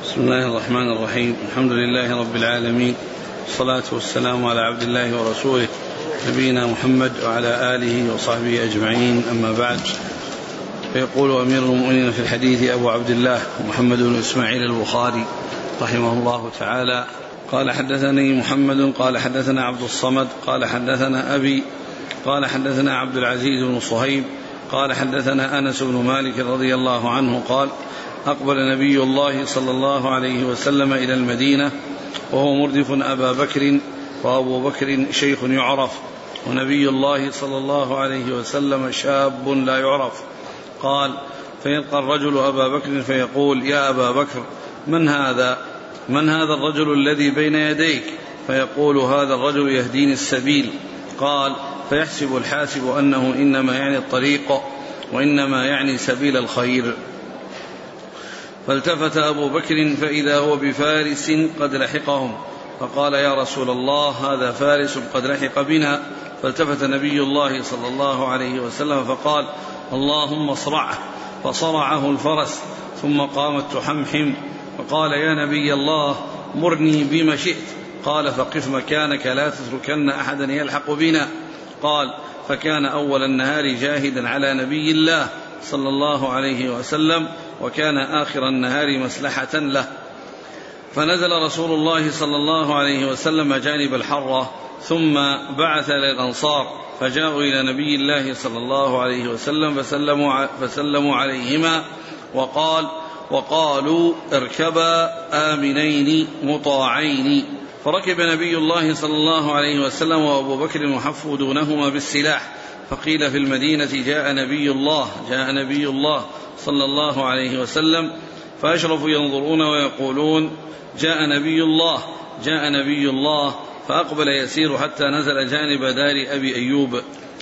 بسم الله الرحمن الرحيم. الحمد لله رب العالمين، والصلاة والسلام على عبد الله ورسوله نبينا محمد وعلى آله وصحبه أجمعين، أما بعد. فيقول أمير المؤمنين في الحديث أبو عبد الله محمد بن إسماعيل البخاري رحمه الله تعالى قال حدثني محمد قال حدثنا عبد الصمد قال حدثنا أبي قال حدثنا عبد العزيز بن صهيب قال حدثنا أنس بن مالك رضي الله عنه قال أقبل نبي الله صلى الله عليه وسلم إلى المدينة وهو مردف أبا بكر، وأبو بكر شيخ يعرف، ونبي الله صلى الله عليه وسلم شاب لا يعرف. قال فيلقى الرجل أبا بكر فيقول يا أبا بكر من هذا الرجل الذي بين يديك؟ فيقول هذا الرجل يهديني السبيل. قال فيحسب الحاسب أنه إنما يعني الطريق وإنما يعني سبيل الخير. فالتفت أبو بكر فإذا هو بفارس قد لحقهم، فقال يا رسول الله هذا فارس قد لحق بنا. فالتفت نبي الله صلى الله عليه وسلم فقال اللهم اصرعه، فصرعه الفرس ثم قامت تحمحم، فقال يا نبي الله مرني بما شئت. قال فقف مكانك لا تتركن أحدا يلحق بنا. قال فكان أول النهار جاهدا على نبي الله صلى الله عليه وسلم، وكان آخر النهار مسلحة له. فنزل رسول الله صلى الله عليه وسلم جانب الحرة، ثم بعث للأنصار فجاءوا إلى نبي الله صلى الله عليه وسلم فسلموا عليهما وقالوا اركبا آمنين مطاعين. فركب نبي الله صلى الله عليه وسلم وأبو بكر محفودونهما بالسلاح. فقيل في المدينة جاء نبي الله صلى الله عليه وسلم، فأشرفوا ينظرون ويقولون جاء نبي الله. فأقبل يسير حتى نزل جانب دار أبي أيوب،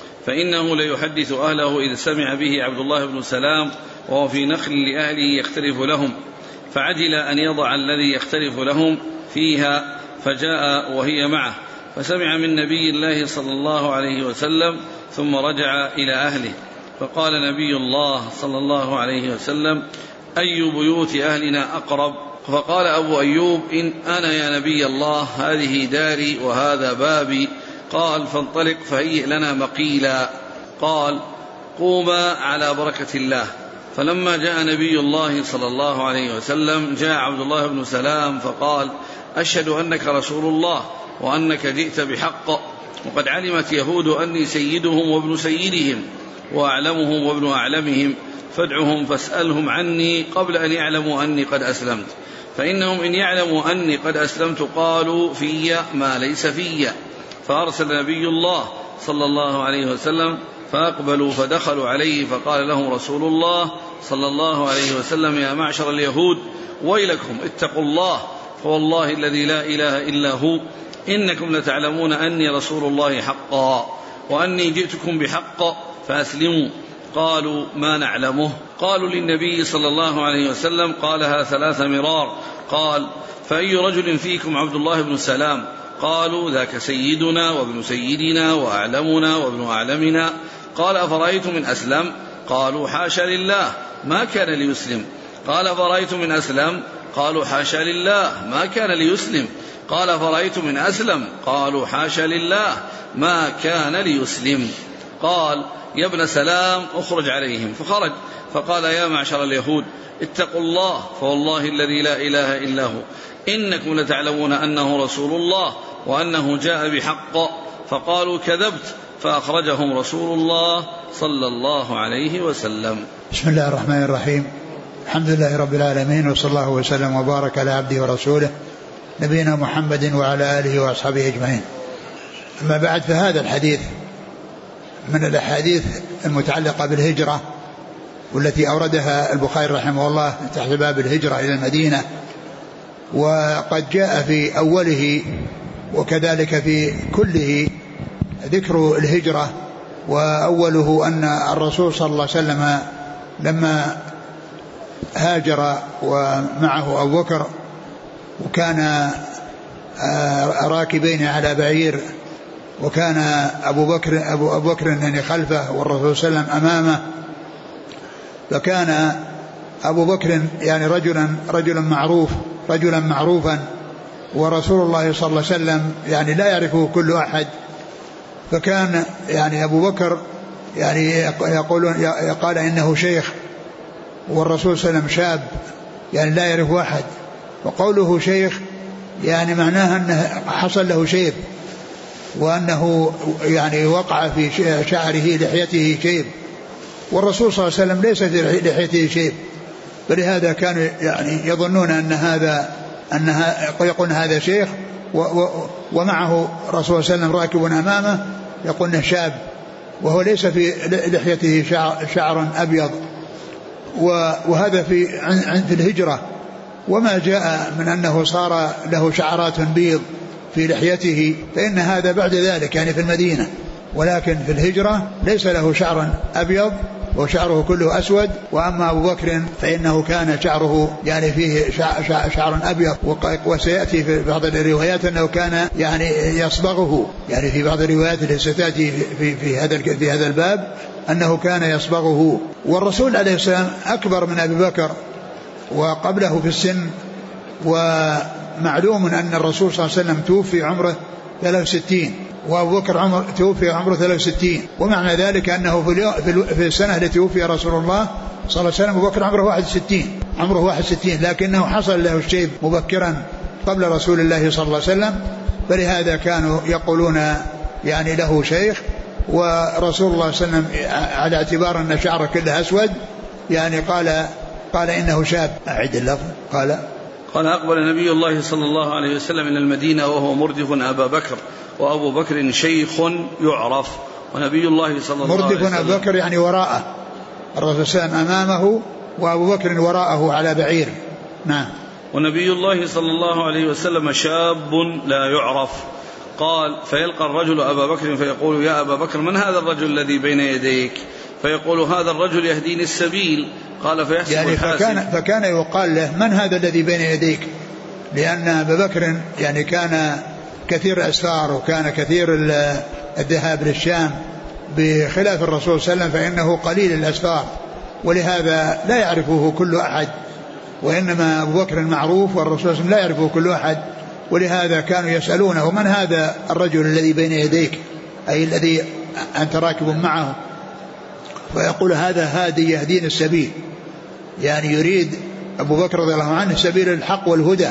فإنه ليحدث أهله إذ سمع به عبد الله بن سلام وهو في نخل لأهله يختلف لهم، فعجل أن يضع الذي يختلف لهم فيها، فجاء وهي معه، فسمع من نبي الله صلى الله عليه وسلم ثم رجع إلى أهله. فقال نبي الله صلى الله عليه وسلم أي بيوت أهلنا أقرب؟ فقال أبو أيوب إن أنا يا نبي الله هذه داري وهذا بابي. قال فانطلق فهيئ لنا مقيلا. قال قوما على بركة الله. فلما جاء نبي الله صلى الله عليه وسلم جاء عبد الله بن سلام فقال أشهد أنك رسول الله وأنك جئت بحق، وقد علمت يهود أني سيدهم وابن سيدهم وأعلمهم وابن أعلمهم، فادعهم فاسألهم عني قبل أن يعلموا أني قد أسلمت، فإنهم إن يعلموا أني قد أسلمت قالوا في ما ليس في. فأرسل نبي الله صلى الله عليه وسلم فأقبلوا فدخلوا عليه، فقال لهم رسول الله صلى الله عليه وسلم يا معشر اليهود ويلكم اتقوا الله، فوالله الذي لا إله إلا هو إنكم لتعلمون أني رسول الله حقا، وأني جئتكم بحق فأسلموا. قالوا ما نعلمه. قالوا للنبي صلى الله عليه وسلم قالها 3 مرار. قال فأي رجل فيكم عبد الله بن سلام؟ قالوا ذاك سيدنا وابن سيدنا وأعلمنا وابن أعلمنا. قال أفرأيتم من أسلم؟ قالوا حاشا لله ما كان ليسلم. قال أفرأيتم من أسلم؟ قالوا حاشا لله ما كان ليسلم. قال أفرأيتم من أسلم؟ قالوا حاشا لله ما كان ليسلم. قال يا ابن سلام اخرج عليهم. فخرج فقال يا معشر اليهود اتقوا الله، فوالله الذي لا إله إلا هو إنكم لتعلمون أنه رسول الله وأنه جاء بحق. فقالوا كذبت، فأخرجهم رسول الله صلى الله عليه وسلم. بسم الله الرحمن الرحيم. الحمد لله رب العالمين، وصلى الله وسلم وبارك على عبده ورسوله نبينا محمد وعلى آله وأصحابه أجمعين. أما بعد، فهذا الحديث من الأحاديث المتعلقة بالهجرة، والتي أوردها البخاري رحمه الله تحت باب الهجرة إلى المدينة، وقد جاء في أوله وكذلك في كله ذكر الهجرة. وأوله أن الرسول صلى الله عليه وسلم لما هاجر ومعه أبو بكر، وكان راكبين على بعير، وكان أبو بكر يعني خلفه والرسول صلى الله عليه وسلم أمامه، فكان أبو بكر يعني رجلا معروف رجلا معروفا، ورسول الله صلى الله عليه وسلم يعني لا يعرفه كل أحد، فكان يعني أبو بكر يعني قال إنه شيخ، والرسول صلى الله عليه وسلم شاب يعني لا يعرف أحد، وقوله شيخ يعني معناها أنه حصل له شيب، وأنه يعني وقع في شعره لحيته شيب، والرسول صلى الله عليه وسلم ليس في لحيته شيب، فلهذا كانوا يعني يظنون أنها يقول هذا شيخ، ومعه رسول الله صلى الله عليه وسلم راكب أمامه يقول شاب، وهو ليس في لحيته شعر أبيض. وهذا في الهجرة، وما جاء من أنه صار له شعرات بيض في لحيته فإن هذا بعد ذلك يعني في المدينة، ولكن في الهجرة ليس له شعر أبيض وشعره كله أسود. وأما أبو بكر فإنه كان شعره يعني فيه شعر أبيض، وسيأتي في بعض الروايات أنه كان يعني يصبغه، يعني في بعض الروايات التي ستأتي في هذا الباب أنه كان يصبغه. والرسول عليه السلام أكبر من أبي بكر وقبله في السن، ومعلوم أن الرسول صلى الله عليه وسلم توفي عمره 63 وأبو بكر توفي عمره 63، ومعنى ذلك أنه في السنة التي توفي رسول الله صلى الله عليه وسلم أبو بكر عمره 61 لكنه حصل له الشيب مبكرا قبل رسول الله صلى الله عليه وسلم، فلهذا كانوا يقولون يعني له شيخ. ورسول الله صلى الله عليه وسلم على اعتبار أن شعره كله أسود يعني قال إنه شاب. أعد اللفظ. قال أقبل نبي الله صلى الله عليه وسلم إلى المدينة وهو مردف أبا بكر، وأبو بكر شيخ يعرف، ونبي الله صلى الله عليه وسلم مردف أبا بكر يعني وراءه، الرسول صلى الله عليه وسلم أمامه وأبو بكر وراءه على بعير. نعم. ونبي الله صلى الله عليه وسلم شاب لا يعرف. قال فيلقى الرجل أبا بكر فيقول يا أبا بكر من هذا الرجل الذي بين يديك؟ فيقول هذا الرجل يهديني السبيل. قال فيحسب يعني فكان يقال له من هذا الذي بين يديك، لأن أبا بكر يعني كان كثير الأسفار وكان كثير الذهاب للشام، بخلاف الرسول صلى الله عليه وسلم فإنه قليل الأسفار، ولهذا لا يعرفه كل أحد، وإنما أبو بكر معروف والرسول صلى الله عليه وسلم لا يعرفه كل أحد، ولهذا كانوا يسألونه من هذا الرجل الذي بين يديك، أي الذي أنت راكب معه، فيقول هذا هادي يهدين السبيل، يعني يريد أبو بكر رضي الله عنه سبيل الحق والهدى،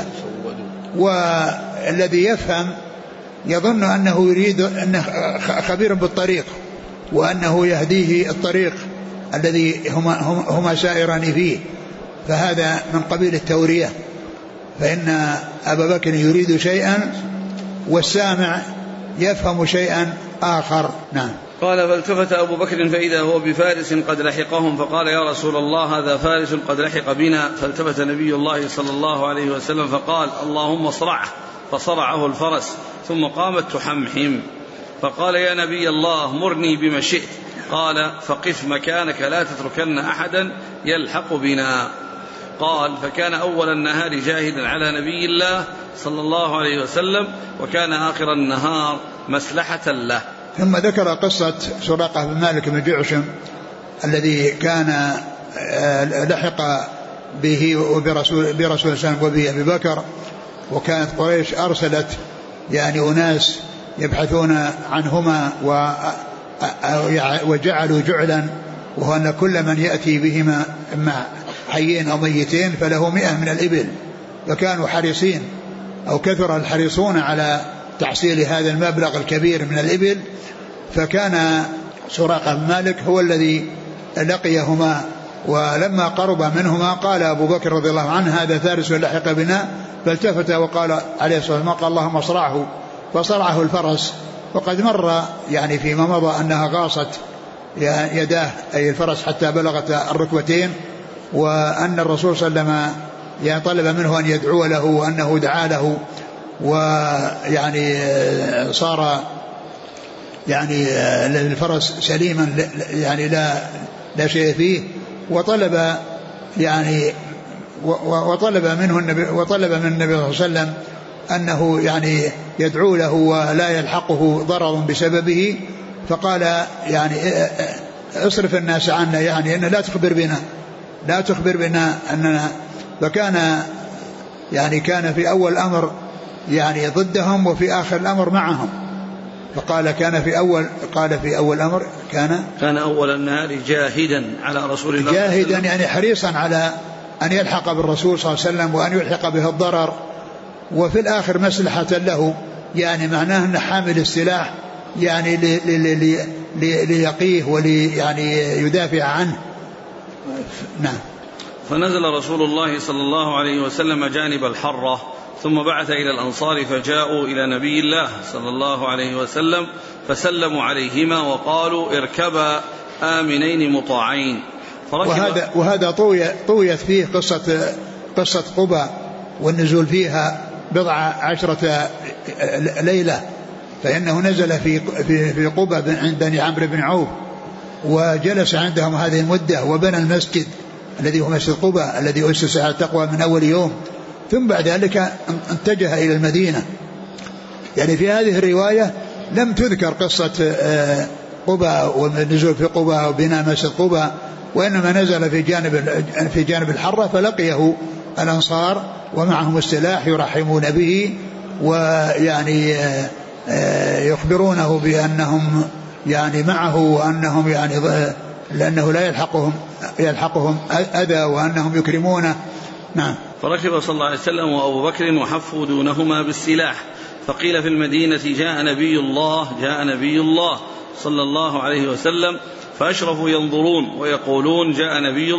والذي يفهم يظن أنه يريد أنه خبير بالطريق وأنه يهديه الطريق الذي هما سائران فيه، فهذا من قبيل التورية، فإن أبا بكر يريد شيئا والسامع يفهم شيئا آخر. نعم. قال فالتفت أبو بكر فإذا هو بفارس قد لحقهم، فقال يا رسول الله هذا فارس قد لحق بنا. فالتفت نبي الله صلى الله عليه وسلم فقال اللهم اصرعه، فصرعه الفرس ثم قامت تحمحم، فقال يا نبي الله مرني بما شئت. قال فقف مكانك لا تتركن أحدا يلحق بنا. قال فكان أول النهار جاهدا على نبي الله صلى الله عليه وسلم، وكان آخر النهار مسلحة له. ثم ذكر قصة سراقة بن مالك بن جعشم الذي كان لحق به وبرسول الله صلى الله عليه وسلم وبه أبي بكر، وكانت قريش أرسلت يعني أناس يبحثون عنهما وجعلوا جعلا، وهو أن كل من يأتي بهما إما حيين أو ميتين فله 100 من الإبل، فكانوا حريصين أو كثر الحريصون على تحصيل هذا المبلغ الكبير من الإبل. فكان سراقة بن مالك هو الذي لقيهما، ولما قرب منهما قال أبو بكر رضي الله عنه هذا فارس لحق بنا، فالتفت وقال عليه الصلاة والسلام قال اللهم اصرعه، فصرعه الفرس. وقد مر يعني فيما مضى أنها غاصت يداه أي الفرس حتى بلغت الركبتين، وأن الرسول صلى الله عليه وسلم يعني طلب منه أن يدعو له وأنه دعا له، ويعني صار يعني الفرس سليما يعني لا شيء فيه، وطلب يعني وطلب من النبي صلى الله عليه وسلم أنه يعني يدعو له ولا يلحقه ضرر بسببه، فقال يعني اصرف الناس عنا، يعني أن لا تخبر بنا أننا. فكان يعني كان في أول الأمر يعني ضدهم وفي آخر الأمر معهم. فقال كان في أول الأمر كان أول النهار جاهدا على رسول الله، جاهدا يعني حريصا على أن يلحق بالرسول صلى الله عليه وسلم وأن يلحق به الضرر، وفي الآخر مصلحة له، يعني معناه أن حامل السلاح يعني ليقيه يعني يدافع عنه. نعم. فنزل رسول الله صلى الله عليه وسلم جانب الحرة، ثم بعث إلى الأنصار فجاءوا إلى نبي الله صلى الله عليه وسلم فسلموا عليهما وقالوا اركبا آمنين مطاعين. وهذا طويت فيه قصة قبى والنزول فيها 14 ليلة. فإنه نزل في قبى عند بني عمرو بن عوف، وجلس عندهم هذه المدة، وبنى المسجد الذي هو مسجد قبى الذي أسس على التقوى من أول يوم، ثم بعد ذلك اتجه إلى المدينة. يعني في هذه الرواية لم تذكر قصة قبى والنزول في قبى وبناء مسجد قبى، وإنما نزل في جانب الحرة فلقيه الأنصار ومعهم السلاح يرحمون به، ويعني يخبرونه بأنهم يعني معه، وأنهم يعني لأنه لا يلحقهم أذى، وأنهم يكرمونه. نعم. فركب صلى الله عليه وسلم وأبو بكر وحفوا دونهما بالسلاح، فقيل في المدينة جاء نبي الله صلى الله عليه وسلم، فأشرفوا ينظرون ويقولون جاء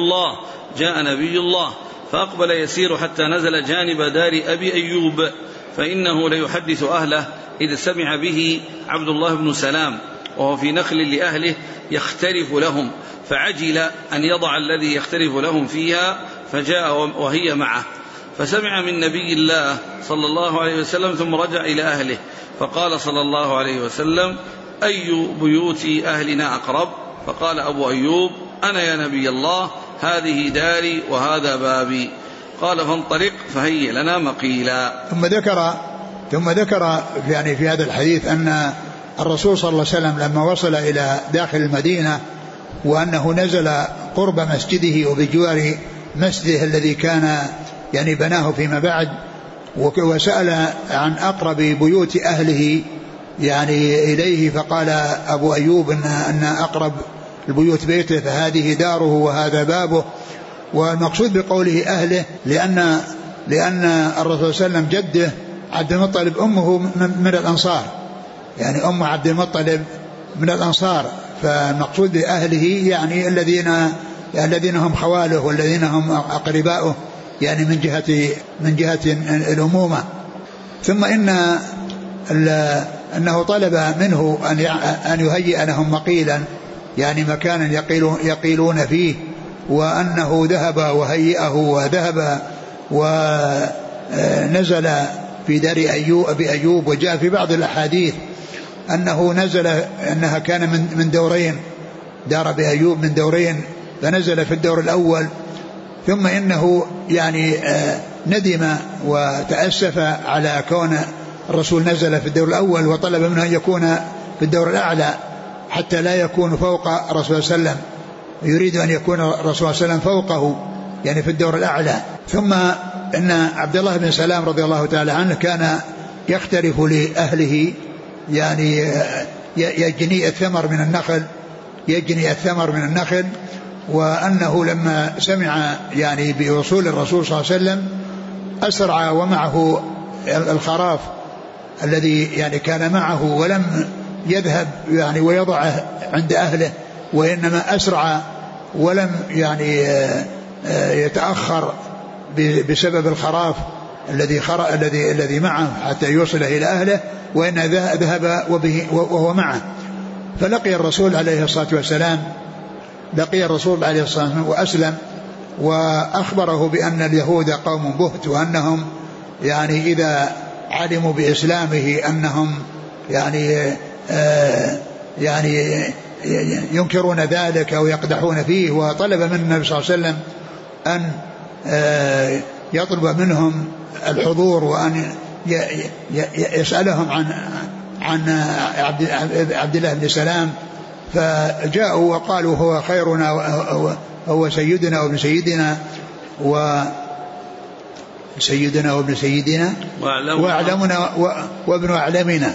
نبي الله، فأقبل يسير حتى نزل جانب دار أبي أيوب، فإنه ليحدث أهله إذ سمع به عبد الله بن سلام، وهو في نخل لأهله يختلف لهم، فعجل أن يضع الذي يختلف لهم فيها، فجاء وهي معه، فسمع من نبي الله صلى الله عليه وسلم، ثم رجع إلى أهله، فقال صلى الله عليه وسلم أي بيوت أهلنا أقرب؟ فقال أبو أيوب أنا يا نبي الله، هذه داري وهذا بابي. قال فانطلق فهيئ لنا مقيلا. ثم ذكر يعني في هذا الحديث أن الرسول صلى الله عليه وسلم لما وصل إلى داخل المدينة، وأنه نزل قرب مسجده وبجوار مسجده الذي كان يعني بناه فيما بعد، وسأل عن أقرب بيوت أهله يعني إليه، فقال أبو أيوب أن أقرب البيوت بيته فهذه داره وهذا بابه. والمقصود بقوله أهله لأن الرسول صلى الله عليه وسلم جده عبد المطلب أمه من الأنصار، يعني أم عبد المطلب من الأنصار، فالمقصود بأهله يعني الذين هم خواله والذين هم أقرباؤه، يعني من جهة الأمومة. ثم أنه طلب منه أن يهيئ لهم مقيلا، يعني مكانا يقيلون فيه، وأنه ذهب وهيئه وذهب ونزل في دار أبي أيوب. وجاء في بعض الأحاديث أنها كان من دورين، دار أبي أيوب من دورين، فنزل في الدور الأول، ثم إنه يعني ندم وتأسف على كون الرسول نزل في الدور الأول، وطلب منه أن يكون في الدور الأعلى حتى لا يكون فوق الرسول صلى الله عليه وسلم، يريد أن يكون الرسول صلى الله عليه وسلم فوقه يعني في الدور الأعلى. ثم إن عبد الله بن سلام رضي الله تعالى عنه كان يختلف لأهله، يعني يجني الثمر من النخل، وأنه لما سمع يعني بوصول الرسول صلى الله عليه وسلم أسرع ومعه الخراف الذي يعني كان معه، ولم يذهب يعني ويضعه عند أهله، وإنما أسرع ولم يعني يتأخر بسبب الخراف الذي معه حتى يوصل إلى أهله، وإن ذهب وهو معه. فلقي الرسول عليه الصلاة والسلام وأسلم، وأخبره بأن اليهود قوم بهت، وأنهم يعني إذا علموا بإسلامه أنهم يعني ينكرون ذلك أو يقدحون فيه. وطلب من النبي صلى الله عليه وسلم أن يطلب منهم الحضور، وأن يسألهم عن عبد الله بن سلام. فجاءوا وقالوا هو خيرنا، هو سيدنا وابن سيدنا، سيدنا وابن سيدنا وأعلمنا وابن أعلمنا.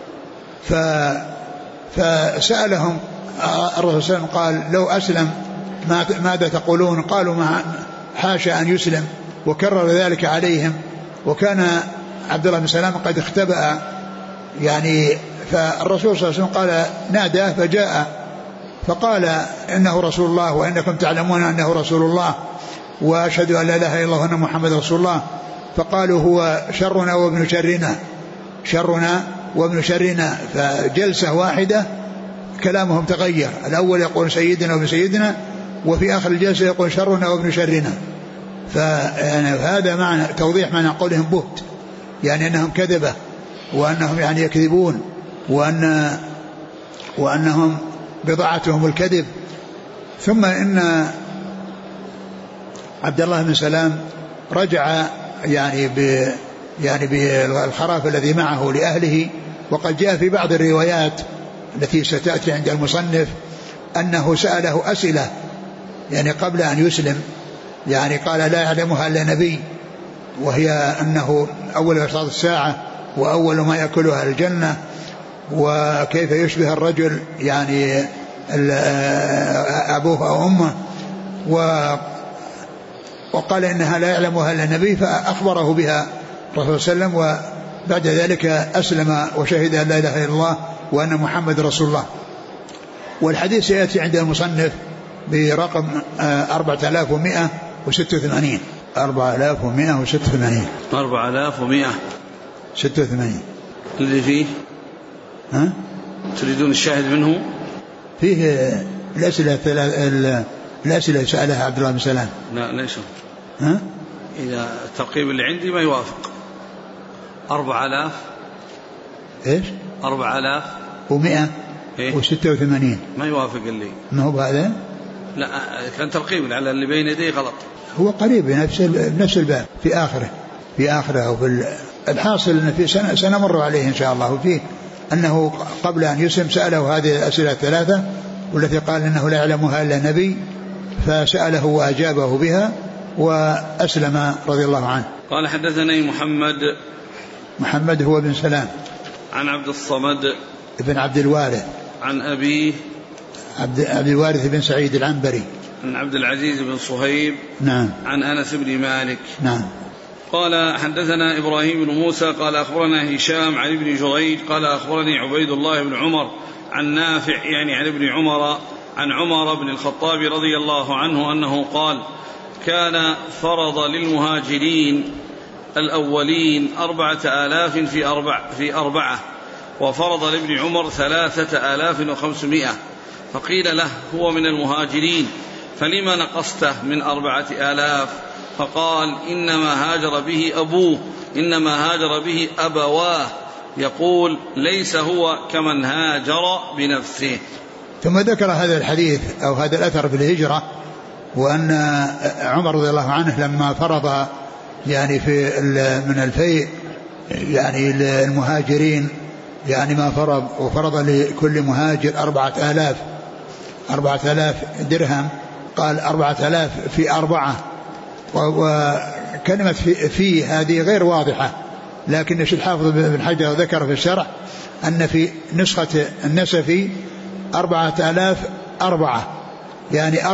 فسألهم الرسول صلى الله عليه وسلم قال لو أسلم ماذا تقولون؟ قالوا حاشا أن يسلم، وكرر ذلك عليهم. وكان عبد الله بن سلام قد اختبأ يعني، فالرسول صلى الله عليه وسلم قال ناداه فجاء فقال إنه رسول الله وإنكم تعلمون أنه رسول الله وأشهد أن لا إله إلا الله وأن محمد رسول الله. فقالوا هو شرنا وابن شرنا، شرنا وابن شرنا. فجلسة واحدة كلامهم تغير، الأول يقول سيدنا وابن سيدنا، وفي آخر الجلسة يقول شرنا وابن شرنا. فهذا معنى توضيح معنى قولهم بهت، يعني أنهم كذبة وأنهم يعني يكذبون وأنهم بضاعتهم الكذب. ثم إن عبد الله بن سلام رجع يعني بالخراف الذي معه لأهله. وقد جاء في بعض الروايات التي ستأتي عند المصنف أنه سأله أسئلة يعني قبل أن يسلم، يعني قال لا يعلمها إلا نبي، وهي أنه أول أشراط الساعة وأول ما يأكلها الجنة، وكيف يشبه الرجل يعني أبوه أو أمه، وقال إنها لا يعلمها إلا النبي، فأخبره بها الرسول صلى الله عليه وسلم. وبعد ذلك أسلم وشهد أن لا إله إلا الله وأن محمد رسول الله. والحديث سيأتي عند المصنف برقم 4186 4186 الذي فيه تريدون الشاهد منه؟ فيه الأسئلة سألها عبد الله بن سلام. لا ليش إذا الترقيم اللي عندي ما يوافق 4000 إيش 4186 ما يوافق اللي ما هو هذا. لا كان ترقيم على اللي بين يديه غلط. هو قريب نفس الباب في آخره وفي الحاصل أن في سنمر عليه إن شاء الله. وفيه أنه قبل أن يسلم سأله هذه الأسئلة الثلاثة والتي قال إنه لا يعلمها إلا النبي، فسأله وأجابه بها وأسلم رضي الله عنه. قال حدثني محمد هو بن سلام عن عبد الصمد بن عبد الوارث عن أبيه عبد الوارث بن سعيد العنبري عن عبد العزيز بن صهيب نعم عن أنس بن مالك نعم. قال حدثنا إبراهيم بن موسى قال أخبرنا هشام عن ابن جريج قال أخبرني عبيد الله بن عمر عن نافع يعني عن ابن عمر عن عمر بن الخطاب رضي الله عنه أنه قال كان فرض للمهاجرين الأولين 4000 في 4 وفرض لابن عمر 3500. فقيل له هو من المهاجرين فلما نقصته من 4000؟ فقال إنما هاجر به أبواه يقول ليس هو كمن هاجر بنفسه. ثم ذكر هذا الحديث أو هذا الأثر في الهجرة، وأن عمر رضي الله عنه لما فرض يعني من الفيء يعني المهاجرين يعني ما فرض، وفرض لكل مهاجر 4000 درهم، قال 4000 في 4، وكلمة في هذه غير واضحة، لكن الحافظ بن حجر ذكر في الشرح أن في نسخة النسفي 4000 يعني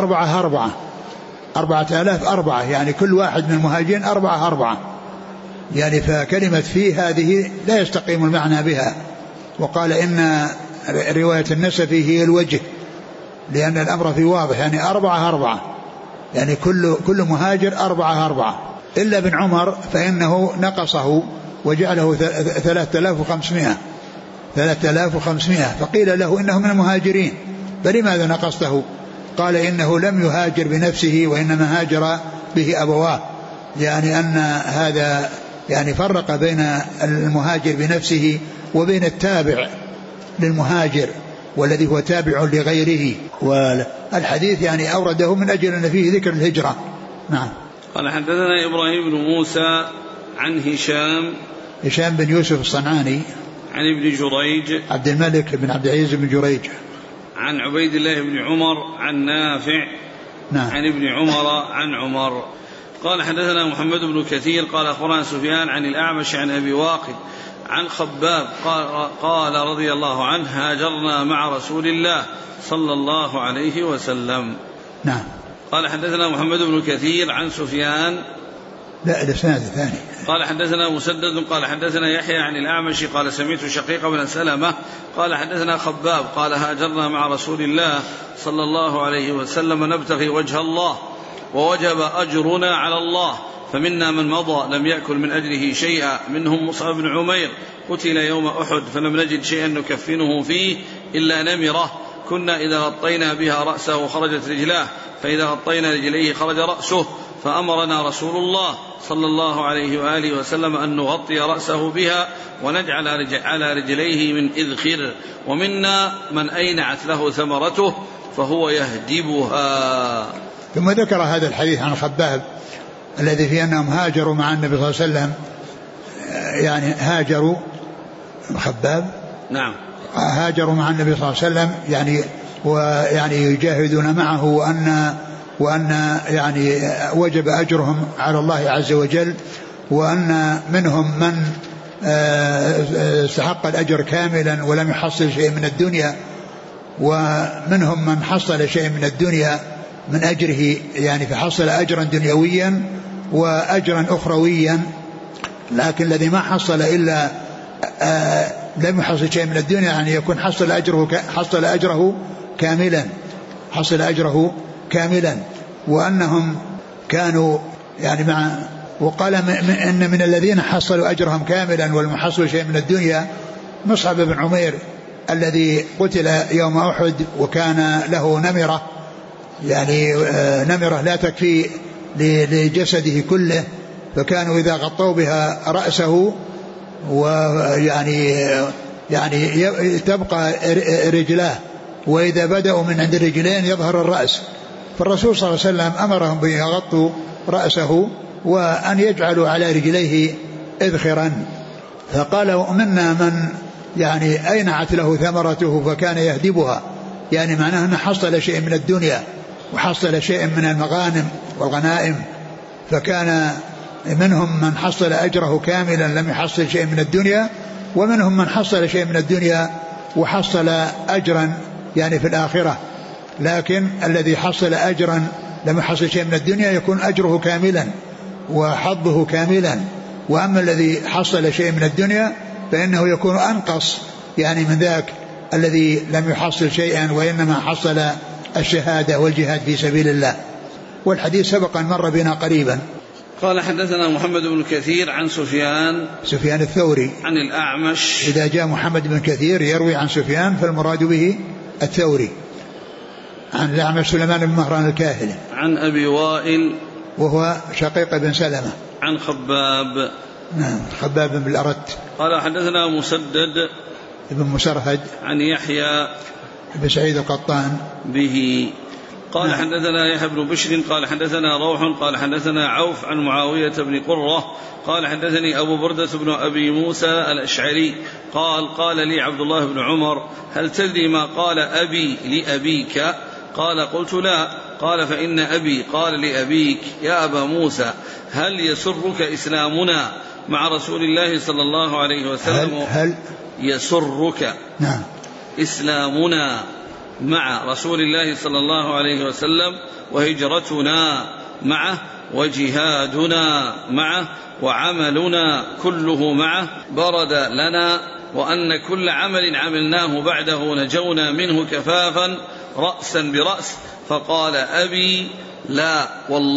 4000 يعني كل واحد من المهاجرين 4 يعني. فكلمة في هذه لا يستقيم المعنى بها. وقال إن رواية النسفي هي الوجه، لأن الأمر في واضح يعني 4 يعني كل مهاجر 4 إلا ابن عمر فإنه نقصه وجعله 3500. فقيل له إنه من المهاجرين فلماذا نقصته؟ قال إنه لم يهاجر بنفسه وإنما هاجر به أبواه، يعني أن هذا يعني فرق بين المهاجر بنفسه وبين التابع للمهاجر والذي هو تابع لغيره. والحديث يعني أورده من أجل أن فيه ذكر الهجرة. نعم. قال حدثنا إبراهيم بن موسى عن هشام بن يوسف الصنعاني عن ابن جريج عبد الملك بن عبد العزيز بن جريج عن عبيد الله بن عمر عن نافع نعم. عن ابن عمر عن عمر قال حدثنا محمد بن كثير قال أخبرنا سفيان عن الأعمش عن أبي واقد عن خباب قال رضي الله عنه هاجرنا مع رسول الله صلى الله عليه وسلم. نعم. قال حدثنا محمد بن كثير عن سفيان لا الإسناد الثاني. قال حدثنا مسدد قال حدثنا يحيى عن الأعمش قال سمعت شقيق بن سلمة قال حدثنا خباب قال هاجرنا مع رسول الله صلى الله عليه وسلم نبتغي وجه الله ووجب أجرنا على الله فمنا من مضى لم يأكل من أجره شيئا منهم مصعب بن عمير قتل يوم أحد فلم نجد شيئا نكفنه فيه إلا نمرة كنا إذا غطينا بها رأسه خرجت رجلاه فإذا غطينا رجليه خرج رأسه فأمرنا رسول الله صلى الله عليه وآله وسلم أن نغطي رأسه بها ونجعل على رجليه من إذخر ومنا من أينعت له ثمرته فهو يهدبها. ثم ذكر هذا الحديث عن خباب الذي فيه أنهم هاجروا مع النبي صلى الله عليه وسلم يعني هاجروا خباب نعم هاجروا مع النبي صلى الله عليه وسلم يعني يجاهدون معه وأن يعني وجب أجرهم على الله عز وجل وأن منهم من استحق الأجر كاملا ولم يحصل شيء من الدنيا ومنهم من حصل شيء من الدنيا من أجره يعني فحصل أجرا دنيويا وأجرا أخرويا لكن الذي ما حصل إلا لم يحصل شيء من الدنيا يعني يكون حصل أجره كاملا وأنهم كانوا يعني مع وقال إن من الذين حصلوا أجرهم كاملا ولم يحصلوا شيء من الدنيا مصعب بن عمير الذي قتل يوم أحد وكان له نمرة يعني نمرة لا تكفي لجسده كله فكانوا إذا غطوا بها رأسه ويعني تبقى رجلاه وإذا بدأوا من عند الرجلين يظهر الرأس فالرسول صلى الله عليه وسلم أمرهم بأن يغطوا رأسه وأن يجعلوا على رجليه إذخرا فقالوا منا من يعني أينعت له ثمرته فكان يهدبها يعني معناه أنه حصل شيء من الدنيا وحصل شيء من المغانم والغنائم فكان منهم من حصل أجره كاملا لم يحصل شيء من الدنيا ومنهم من حصل شيء من الدنيا وحصل أجرا يعني في الآخرة لكن الذي حصل أجرا لم يحصل شيء من الدنيا يكون أجره كاملا وحظه كاملا وأما الذي حصل شيء من الدنيا فإنه يكون أنقص يعني من ذاك الذي لم يحصل شيئا وإنما حصل الشهادة والجهاد في سبيل الله. والحديث سبق أن مر بنا قريبا. قال حدثنا محمد بن كثير عن سفيان الثوري عن الأعمش. إذا جاء محمد بن كثير يروي عن سفيان فالمراد به الثوري. عن الأعمش سليمان بن مهران الكاهلي عن أبي وائل وهو شقيق بن سلمة عن خباب نعم خباب بن الأرت. قال حدثنا مسدد بن مسرهد عن يحيى بن سعيد القطان به قال حدثنا يحيى بن بشر قال حدثنا روح قال حدثنا عوف عن معاوية بن قرة قال حدثني أبو بردة بن أبي موسى الأشعري قال لي عبد الله بن عمر هل تدري ما قال أبي لأبيك؟ قال قلت لا. قال فإن أبي قال لأبيك يا أبا موسى هل يسرك إسلامنا مع رسول الله صلى الله عليه وسلم هل يسرك نعم إسلامنا مع رسول الله صلى الله عليه وسلم وهجرتنا معه وجهادنا معه وعملنا كله معه برد لنا وأن كل عمل عملناه بعده نجونا منه كفافا رأسا برأس؟ فقال أبي لا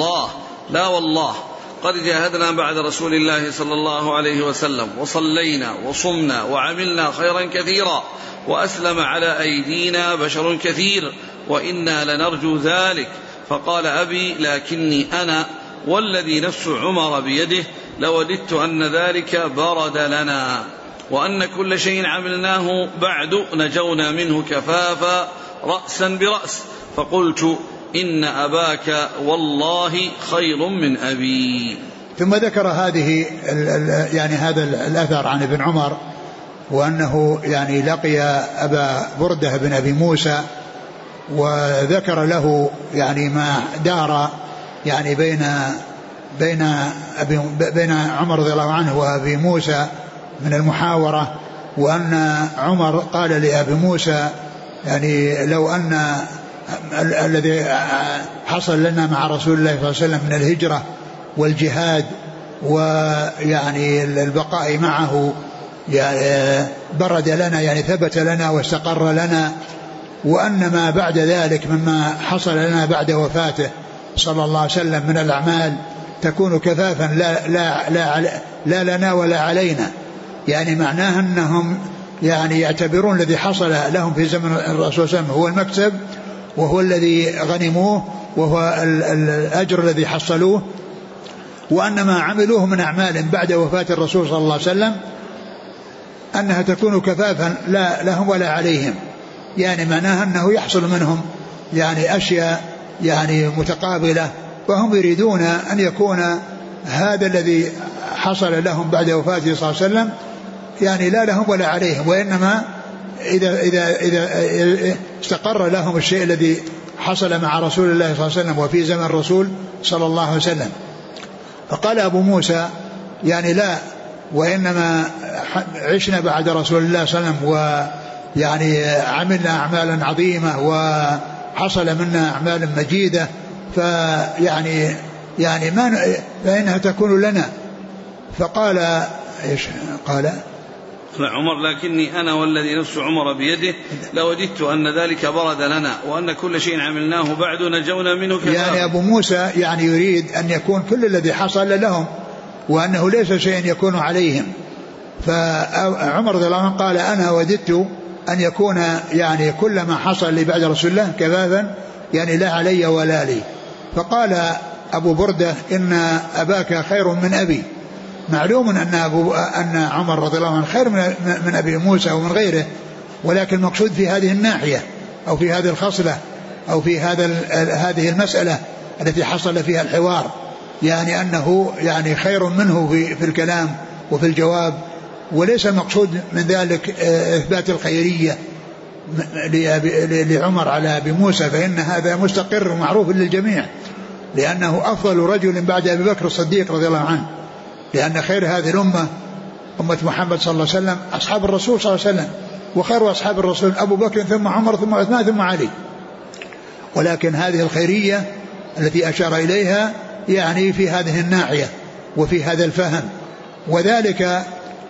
والله قد جاهدنا بعد رسول الله صلى الله عليه وسلم وصلينا وصمنا وعملنا خيرا كثيرا وأسلم على أيدينا بشر كثير وإنا لنرجو ذلك. فقال أبي لكني أنا والذي نفس عمر بيده لوددت أن ذلك برد لنا وأن كل شيء عملناه بعد نجونا منه كفافا رأسا برأس. فقلت إن أباك والله خير من أبي. ثم ذكر هذه يعني هذا الأثر عن ابن عمر وأنه يعني لقي أبا بردة بن أبي موسى وذكر له يعني ما دار يعني بين عمر رضي الله عنه وأبي موسى من المحاورة، وأن عمر قال لأبي موسى يعني لو أن الذي حصل لنا مع رسول الله صلى الله عليه وسلم من الهجرة والجهاد ويعني البقاء معه يعني برد لنا، يعني ثبت لنا واستقر لنا، وأن ما بعد ذلك مما حصل لنا بعد وفاته صلى الله عليه وسلم من الأعمال تكون كفافا لا لنا ولا علينا. يعني معناه أنهم يعني يعتبرون الذي حصل لهم في زمن الرسول صلى الله عليه وسلم هو المكسب وهو الذي غنموه وهو الأجر الذي حصلوه، وأن ما عملوه من أعمال بعد وفاة الرسول صلى الله عليه وسلم أنها تكون كفافا لا لهم ولا عليهم. يعني معناها أنه يحصل منهم يعني أشياء يعني متقابلة، وهم يريدون أن يكون هذا الذي حصل لهم بعد وفاته صلى الله عليه وسلم يعني لا لهم ولا عليهم، وإنما إذا استقر لهم الشيء الذي حصل مع رسول الله صلى الله عليه وسلم وفي زمن الرسول صلى الله عليه وسلم. فقال أبو موسى يعني لا، وإنما عشنا بعد رسول الله صلى الله عليه وسلم ويعني عملنا أعمالا عظيمة وحصل منا أعمال مجيدة، فيعني فإنها تكون لنا. فقال إيش قال عمر لكني أنا والذي نفس عمر بيده لوددت أن ذلك برد لنا وأن كل شيء عملناه بعد نجونا منه كذلك. يعني أبو موسى يعني يريد أن يكون كل الذي حصل لهم وأنه ليس شيء يكون عليهم. فعمر رضي الله عنه قال أنا وددت أن يكون يعني كل ما حصل لي بعد رسول الله كفافا يعني لا علي ولا لي. فقال أبو بردة إن أباك خير من أبي. معلوم أن عمر رضي الله عنه خير من أبي موسى ومن غيره، ولكن المقصود في هذه الناحية أو في هذه الخصلة أو في هذه المسألة التي حصل فيها الحوار، يعني أنه يعني خير منه في الكلام وفي الجواب، وليس المقصود من ذلك إثبات الخيرية لعمر على أبي موسى، فإن هذا مستقر ومعروف للجميع، لأنه أفضل رجل بعد أبي بكر الصديق رضي الله عنه، لأن خير هذه الأمة أمة محمد صلى الله عليه وسلم أصحاب الرسول صلى الله عليه وسلم، وخير أصحاب الرسول أبو بكر ثم عمر ثم عثمان ثم علي. ولكن هذه الخيرية التي أشار إليها يعني في هذه الناحية وفي هذا الفهم، وذلك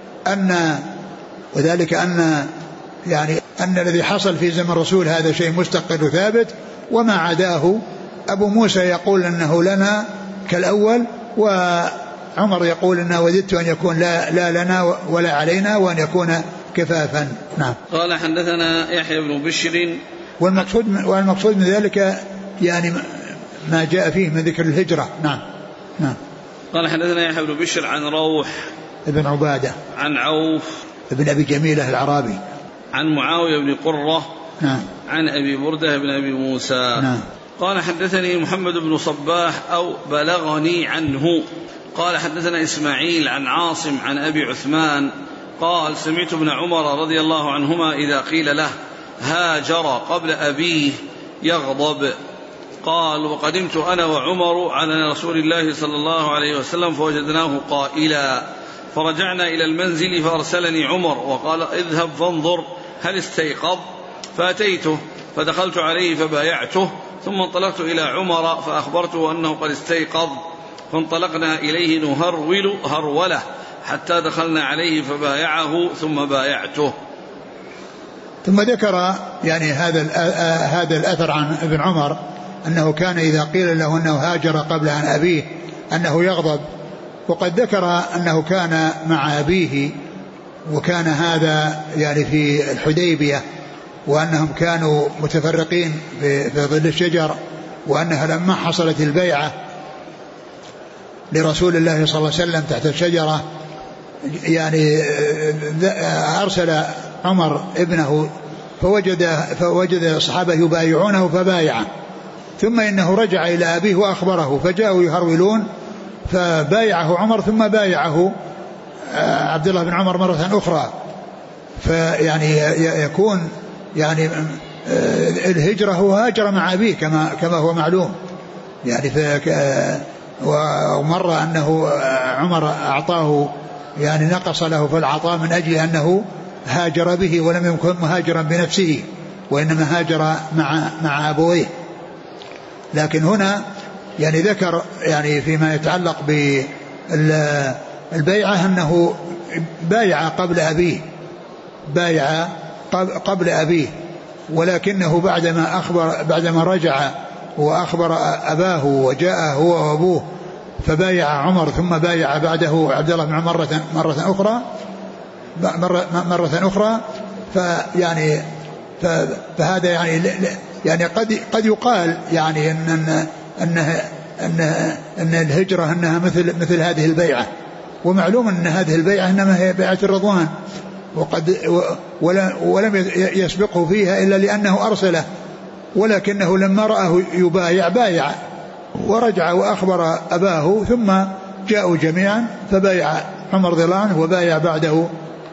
أن يعني أن الذي حصل في زمن الرسول هذا شيء مستقر ثابت، وما عداه أبو موسى يقول أنه لنا كالأول، وعمر يقول أنه وددت أن يكون لا لنا ولا علينا وأن يكون كفافا. نعم. قال حدثنا يحيى بن بشر. والمقصود من ذلك يعني ما جاء فيه من ذكر الهجرة. نعم. قال حدثنا يحيى بن بشر عن روح ابن عبادة عن عوف ابن أبي جميلة العرابي عن معاوية بن قرة. نعم. عن أبي بردة بن أبي موسى. نعم. قال حدثني محمد بن صباح أو بلغني عنه قال حدثنا إسماعيل عن عاصم عن أبي عثمان قال سمعت ابن عمر رضي الله عنهما إذا قيل له هاجر قبل أبيه يغضب. قال وقدمت أنا وعمر على رسول الله صلى الله عليه وسلم فوجدناه قائلا، فرجعنا إلى المنزل فأرسلني عمر وقال اذهب فانظر هل استيقظ، فأتيته فدخلت عليه فبايعته، ثم انطلقت إلى عمر فأخبرته أنه قد استيقظ، فانطلقنا إليه نهرول هرولة حتى دخلنا عليه فبايعه ثم بايعته. ثم ذكر يعني هذا الأثر عن ابن عمر أنه كان إذا قيل له أنه هاجر قبل عن أبيه أنه يغضب، وقد ذكر أنه كان مع أبيه، وكان هذا يعني في الحديبية، وأنهم كانوا متفرقين في ظل الشجر، وأنها لما حصلت البيعة لرسول الله صلى الله عليه وسلم تحت الشجرة يعني أرسل عمر ابنه فوجد الصحابة يبايعونه فبايعه، ثم إنه رجع إلى أبيه وأخبره، فجاءوا يهرولون فبايعه عمر ثم بايعه عبد الله بن عمر مرة أخرى. فيعني يكون يعني الهجرة هو هاجر مع أبيه كما هو معلوم، يعني ومر أنه عمر أعطاه يعني نقص له في العطاء من أجل أنه هاجر به ولم يكن مهاجرا بنفسه وإنما هاجر مع أبويه. لكن هنا يعني ذكر يعني فيما يتعلق بالبيعة أنه بايع قبل أبيه ولكنه بعدما رجع وأخبر أباه وجاء هو وأبوه فبايع عمر ثم بايع بعده عبد الله بن عمر مرة أخرى فهذا يعني قد يقال يعني أن الهجرة أنها مثل هذه البيعة، ومعلوم أن هذه البيعة إنما هي بيعة الرضوان ولم يسبقه فيها إلا لأنه أرسله، ولكنه لما رأه بايع ورجع وأخبر أباه ثم جاءوا جميعا فبايع عمر رضي الله عنه وبايع بعده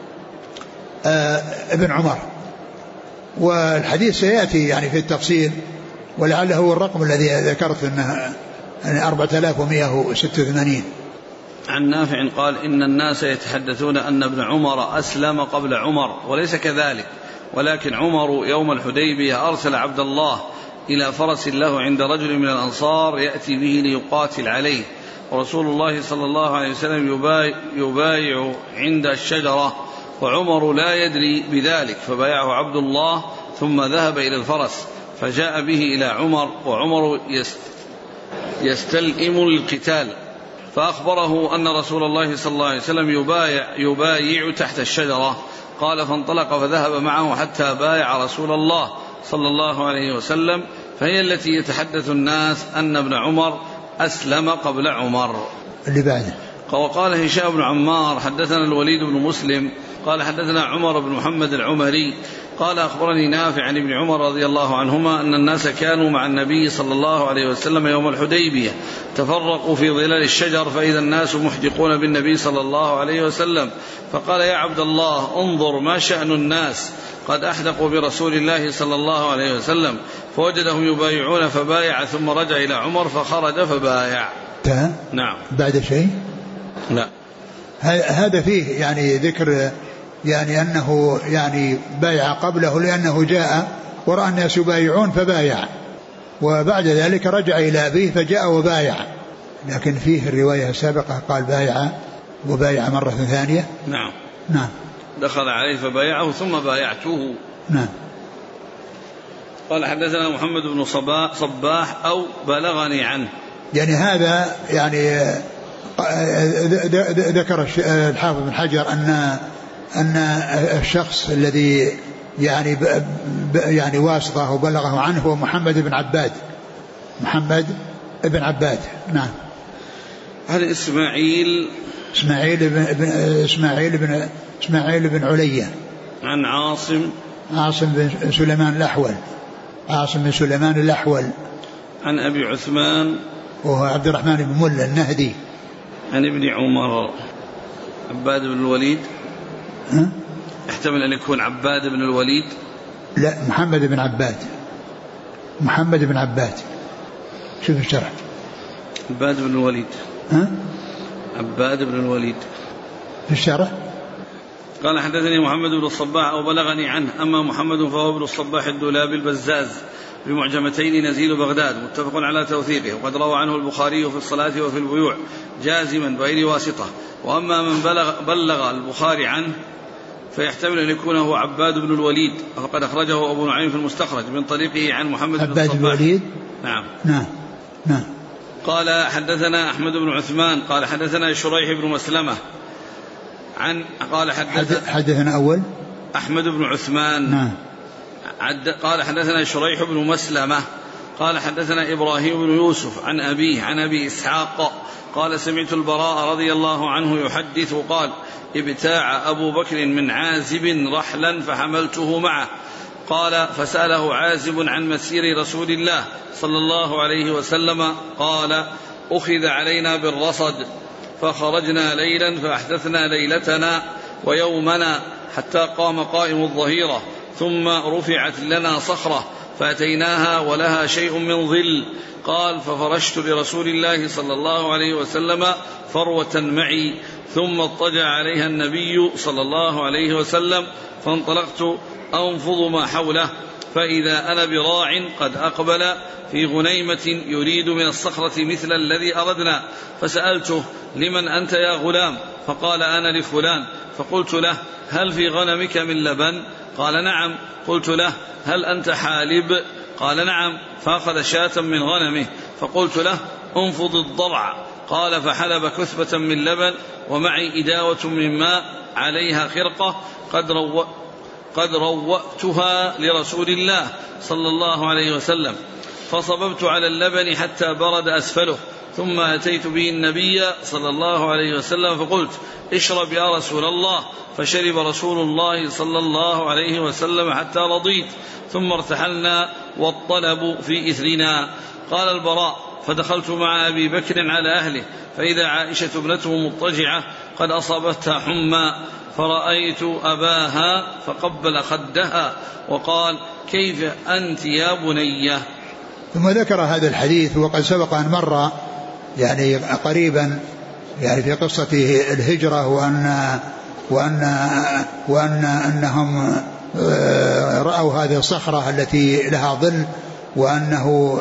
ابن عمر. والحديث سيأتي يعني في التفصيل ولعله هو الرقم الذي ذكرت أنه 4186. عن نافع قال إن الناس يتحدثون أن ابن عمر أسلم قبل عمر وليس كذلك، ولكن عمر يوم الحديبية أرسل عبد الله إلى فرس له عند رجل من الأنصار يأتي به ليقاتل عليه، ورسول الله صلى الله عليه وسلم يبايع عند الشجرة وعمر لا يدري بذلك، فبايعه عبد الله ثم ذهب إلى الفرس فجاء به إلى عمر وعمر يستلئم القتال، فأخبره أن رسول الله صلى الله عليه وسلم يبايع تحت الشجرة. قال فانطلق فذهب معه حتى بايع رسول الله صلى الله عليه وسلم، فهي التي يتحدث الناس أن ابن عمر أسلم قبل عمر. اللي بعده وقال هشام بن عمار حدثنا الوليد بن مسلم قال حدثنا عمر بن محمد العمري قال أخبرني نافع عن ابن عمر رضي الله عنهما أن الناس كانوا مع النبي صلى الله عليه وسلم يوم الحديبية تفرقوا في ظلال الشجر فإذا الناس محدقون بالنبي صلى الله عليه وسلم، فقال يا عبد الله انظر ما شأن الناس قد أحدقوا برسول الله صلى الله عليه وسلم، فوجدهم يبايعون فبايع ثم رجع إلى عمر فخرج فبايع. نعم. بعد شيء لا هذا فيه يعني ذكر يعني أنه يعني بايع قبله لأنه جاء ورأى الناس يبايعون فبايع، وبعد ذلك رجع إلى أبيه فجاء وبايع، لكن فيه الرواية السابقة قال بايع وبايع مرة ثانية. نعم دخل عليه فبايعه ثم بايعته. نعم. قال حدثنا محمد بن صباح أو بلغني عنه، يعني هذا يعني ذكر الحافظ بن حجر أن الشخص الذي يعني واسطه وبلغه عنه هو محمد بن عباد. نعم. هل إسماعيل بن عليا عن عاصم بن سليمان الأحول عن أبي عثمان وهو عبد الرحمن بن ملا النهدي عن ابن عمر عباد بن الوليد. يحتمل أن يكون عباد بن الوليد. لا محمد بن عباد. شوف الشرح عباد بن الوليد. عباد بن الوليد في الشرح. قال حدثني محمد بن الصباح أو بلغني عنه، أما محمد فهو ابن الصباح الدولابي البزاز بمعجمتين نزيل بغداد متفق على توثيقه، وقد روى عنه البخاري في الصلاة وفي البيوع جازما بغير واسطة. وأما من بلغ البخاري عنه فيحتمل أن يكون هو عباد بن الوليد، فقد أخرجه أبو نعيم في المستخرج من طريقه عن محمد بن الصباح. عباد بن الوليد. نعم. قال حدثنا أحمد بن عثمان قال حدثنا شريح بن مسلمة قال حدثنا أول أحمد بن عثمان. نعم. قال حدثنا شريح بن مسلمة قال حدثنا إبراهيم بن يوسف عن أبيه عن أبي إسحاق قال سمعت البراء رضي الله عنه يحدث قال ابتاع أبو بكر من عازب رحلا فحملته معه، قال فسأله عازب عن مسير رسول الله صلى الله عليه وسلم قال أخذ علينا بالرصد فخرجنا ليلا فأحدثنا ليلتنا ويومنا حتى قام قائم الظهيرة، ثم رفعت لنا صخرة فأتيناها ولها شيء من ظل. قال ففرشت لرسول الله صلى الله عليه وسلم فروة معي، ثم اضطجع عليها النبي صلى الله عليه وسلم، فانطلقت أنفض ما حوله، فإذا أنا براع قد أقبل في غنيمة يريد من الصخرة مثل الذي أردنا، فسألته لمن أنت يا غلام؟ فقال أنا لفلان. فقلت له هل في غنمك من لبن؟ قال نعم. قلت له هل أنت حالب؟ قال نعم. فأخذ شاة من غنمه، فقلت له انفض الضرع. قال فحلب كثبة من لبن ومعي إداوة من ماء عليها خرقة قد روأتها لرسول الله صلى الله عليه وسلم، فصببت على اللبن حتى برد أسفله، ثم أتيت به النبي صلى الله عليه وسلم فقلت اشرب يا رسول الله، فشرب رسول الله صلى الله عليه وسلم حتى رضيت، ثم ارتحلنا والطلب في إثرنا. قال البراء فدخلت مع أبي بكر على أهله، فإذا عائشة ابنته مضطجعة قد أصابتها حمى، فرأيت أباها فقبل خدها وقال كيف أنت يا بنية. ثم ذكر هذا الحديث وقد سبق أن مر يعني قريبا يعني في قصة الهجرة وأنهم رأوا هذه الصخرة التي لها ظل، وأنه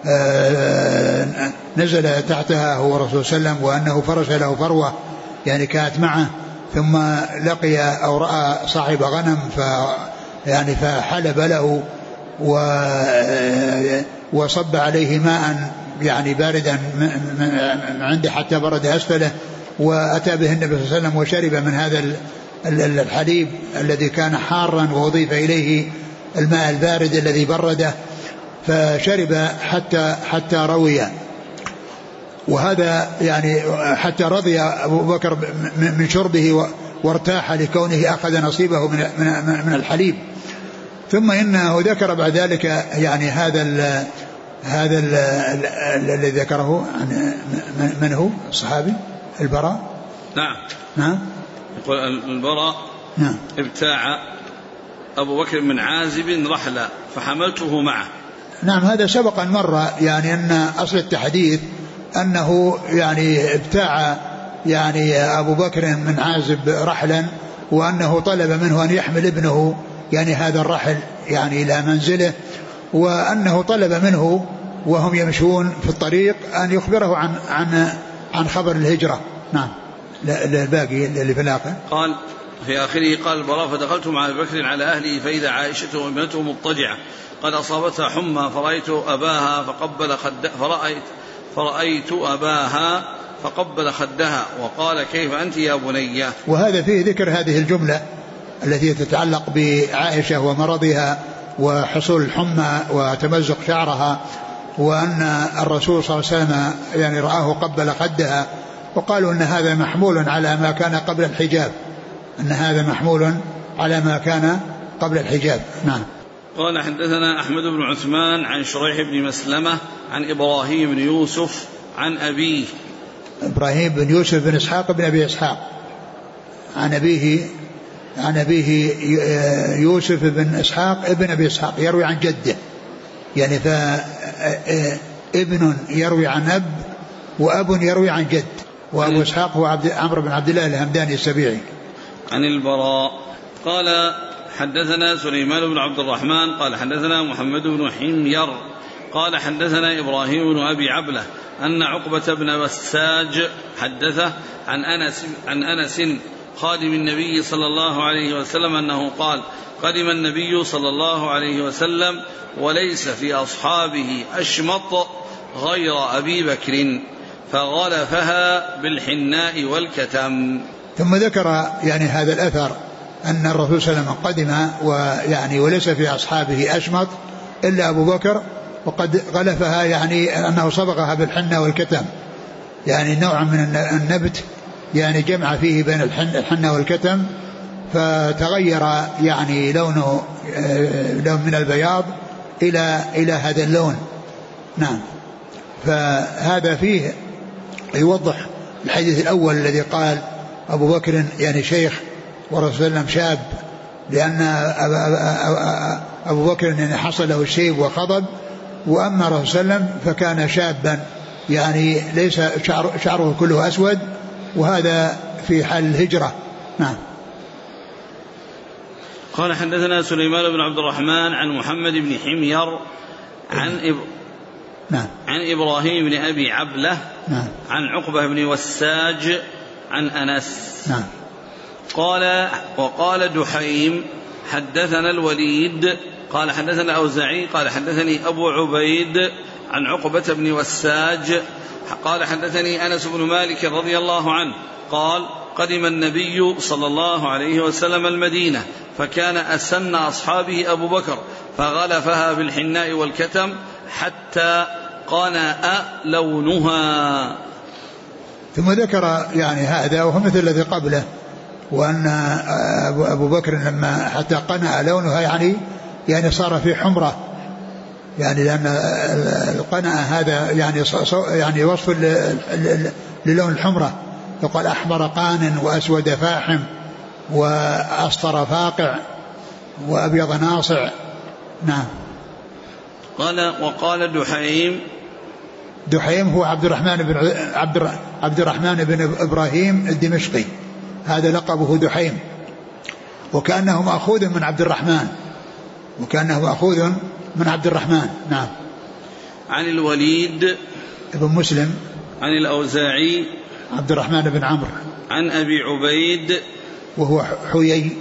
نزل تحتها هو رسول صلى الله عليه وسلم، وأنه فرش له فروة يعني كانت معه، ثم لقي أو رأى صاحب غنم يعني فحلب له وصب عليه ماء يعني باردا عنده حتى برد أسفله، وأتى به النبي صلى الله عليه وسلم وشرب من هذا الحليب الذي كان حارا، وأضيف إليه الماء البارد الذي برده، فشرب حتى روي. وهذا يعني حتى رضي أبو بكر من شربه وارتاح لكونه أخذ نصيبه من الحليب. ثم إنه ذكر بعد ذلك يعني هذا الذي ذكره عن من هو الصحابي البراء. نعم يقول البراء نعم ابتاع أبو بكر من عازب رحلة فحملته معه. نعم هذا سبق أن مر يعني أن أصل التحديث أنه يعني ابتاع يعني أبو بكر من عازب رحلا، وأنه طلب منه أن يحمل ابنه يعني هذا الرحل يعني إلى منزله، وأنه طلب منه وهم يمشون في الطريق أن يخبره عن خبر الهجرة. نعم الباقي اللي في الآخر قال في آخره قال البراء فدخلت مع أبي بكر على أهله، فإذا عائشة وابنته مضطجعة قد أصابتها حمى، فرأيت أباها فقبل خدها وقال كيف أنت يا بنية. وهذا فيه ذكر هذه الجملة التي تتعلق بعائشة ومرضها وحصول الحمى وتمزق شعرها، وأن الرسول صلى الله عليه وسلم يعني رآه قبل خدها، وقالوا أن هذا محمول على ما كان قبل الحجاب، أن هذا محمول على ما كان قبل الحجاب. نعم. قال حدثنا أحمد بن عثمان عن شريح بن مسلمة عن إبراهيم بن يوسف عن أبيه إبراهيم بن يوسف بن إسحاق بن أبي إسحاق عن أبيه يوسف بن إسحاق ابن أبي إسحاق يروي عن جده، يعني فابن يروي عن أب وأب يروي عن جد، وأبو إسحاق هو عمرو بن عبد الله الهمداني السبيعي. عن البراء قال حدثنا سليمان بن عبد الرحمن قال حدثنا محمد بن حمير قال حدثنا إبراهيم بن أبي عبلة أن عقبة بن بساج حدثه عن أنس خادم النبي صلى الله عليه وسلم أنه قال قدم النبي صلى الله عليه وسلم وليس في أصحابه أشمط غير أبي بكر فغلفها بالحناء والكتم. ثم ذكر يعني هذا الأثر أن الرسول صلى الله عليه وسلم قدم ويعني وليس في أصحابه أشمط إلا أبو بكر، وقد غلفها يعني أنه صبغها بالحنة والكتم، يعني نوع من النبت يعني جمع فيه بين الحنة والكتم، فتغير يعني لونه لون من البياض إلى هذا اللون. نعم. فهذا فيه يوضح الحديث الأول الذي قال أبو بكر يعني شيخ والرسول صلى الله عليه وسلم شاب، لأن أبو بكر يعني حصل له الشيب وخضب، وأما الرسول صلى الله عليه وسلم فكان شابا يعني ليس شعره كله أسود، وهذا في حال الهجرة. نعم. قال حدثنا سليمان بن عبد الرحمن عن محمد بن حمير عن إبراهيم بن أبي عبلة عن عقبة بن وساج عن أنس. قال وقال دحيم حدثنا الوليد قال حدثنا الأوزاعي قال حدثني أبو عبيد عن عقبة بن وساج قال حدثني أنس بن مالك رضي الله عنه قال قدم النبي صلى الله عليه وسلم المدينة فكان أسن أصحابه أبو بكر فغلفها بالحناء والكتم حتى قنأ لونها. ثم ذكر يعني هذا وهو مثل الذي قبله، وأن أبو بكر لما حتى قنأ لونها يعني صار في حمرة، يعني لأن القنأ هذا يعني وصف للون الحمرة، يقال أحمر قان وأسود فاحم وأصفر فاقع وأبيض ناصع. نعم. قال وقال دحيم هو عبد الرحمن بن إبراهيم الدمشقي، هذا لقبه دحيم، وكأنه مأخوذ من عبد الرحمن. نعم. عن الوليد ابن مسلم عن الأوزاعي عبد الرحمن بن عمرو عن أبي عبيد وهو حيي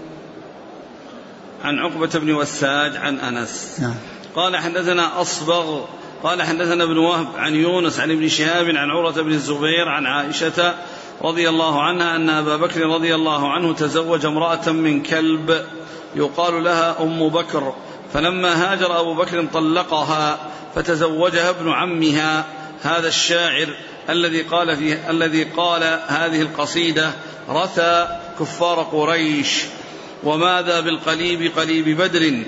عن عقبة بن وساج عن أنس. نعم. قال حدثنا أصبغ قال حدثنا ابن وهب عن يونس عن ابن شهاب عن عروة بن الزبير عن عائشة رضي الله عنها أن أبا بكر رضي الله عنه تزوج امرأة من كلب يقال لها أم بكر، فلما هاجر أبو بكر طلقها فتزوجها ابن عمها هذا الشاعر الذي قال هذه القصيدة رثى كفار قريش: وماذا بالقليب قليب بدر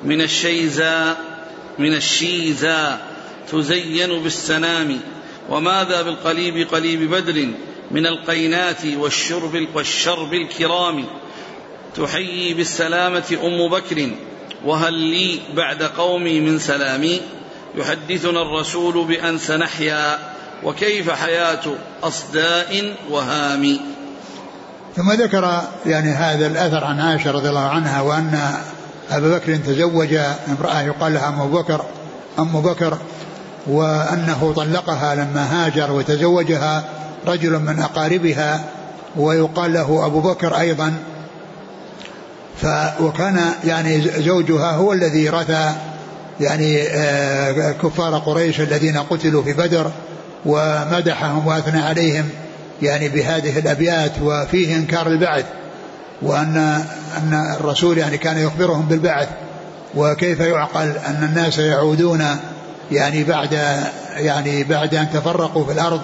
من الشيزا تزين بالسنام، وماذا بالقليب قليب بدر من القينات والشرب الكرام، تحيي بالسلامة أم بكر وهل لي بعد قومي من سلامي، يحدثنا الرسول بأن سنحيا وكيف حياة أصداء وهام. ثم ذكر يعني هذا الأثر عن عائشة رضي الله عنها، وأن أبا بكر تزوج امرأة يقال لها أم بكر، وأنه طلقها لما هاجر وتزوجها رجل من أقاربها ويقال له أبو بكر أيضا، وكان يعني زوجها هو الذي رثى يعني كفار قريش الذين قتلوا في بدر، ومدحهم وأثنى عليهم يعني بهذه الأبيات وفيه إنكار البعث، وأن الرسول يعني كان يخبرهم بالبعث، وكيف يعقل أن الناس يعودون يعني بعد أن تفرقوا في الأرض.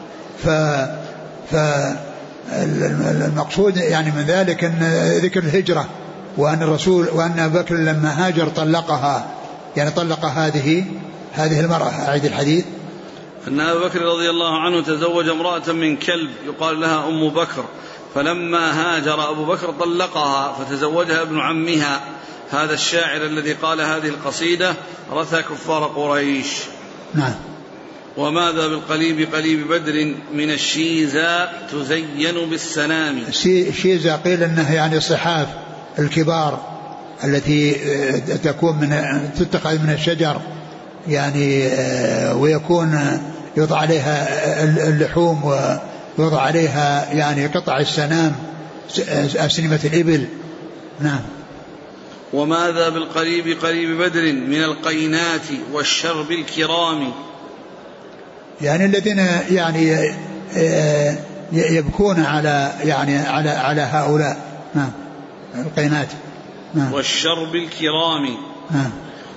فالمقصود يعني من ذلك أن ذكر الهجرة، وأن الرسول وأن أبا بكر لما هاجر طلقها، يعني طلق هذه المرأة. أعيد الحديث. أن أبا بكر رضي الله عنه تزوج امرأة من كلب يقال لها أم بكر، فلما هاجر أبو بكر طلقها فتزوجها ابن عمها هذا الشاعر الذي قال هذه القصيدة رثى كفار قريش. نعم. وماذا بالقليب قليب بدر من الشيزا تزين بالسنام. الشيزا قيل أنه يعني الصحاف الكبار التي تتخذ من الشجر يعني، ويكون يوضع عليها اللحوم ويوضع عليها يعني قطع السنام أسنمة الإبل. نعم. وماذا بالقريب قريب بدر من القينات والشرب الكرام، يعني الذين يعني يبكون على هؤلاء. نعم. القينات. نعم. والشرب الكرام. نعم.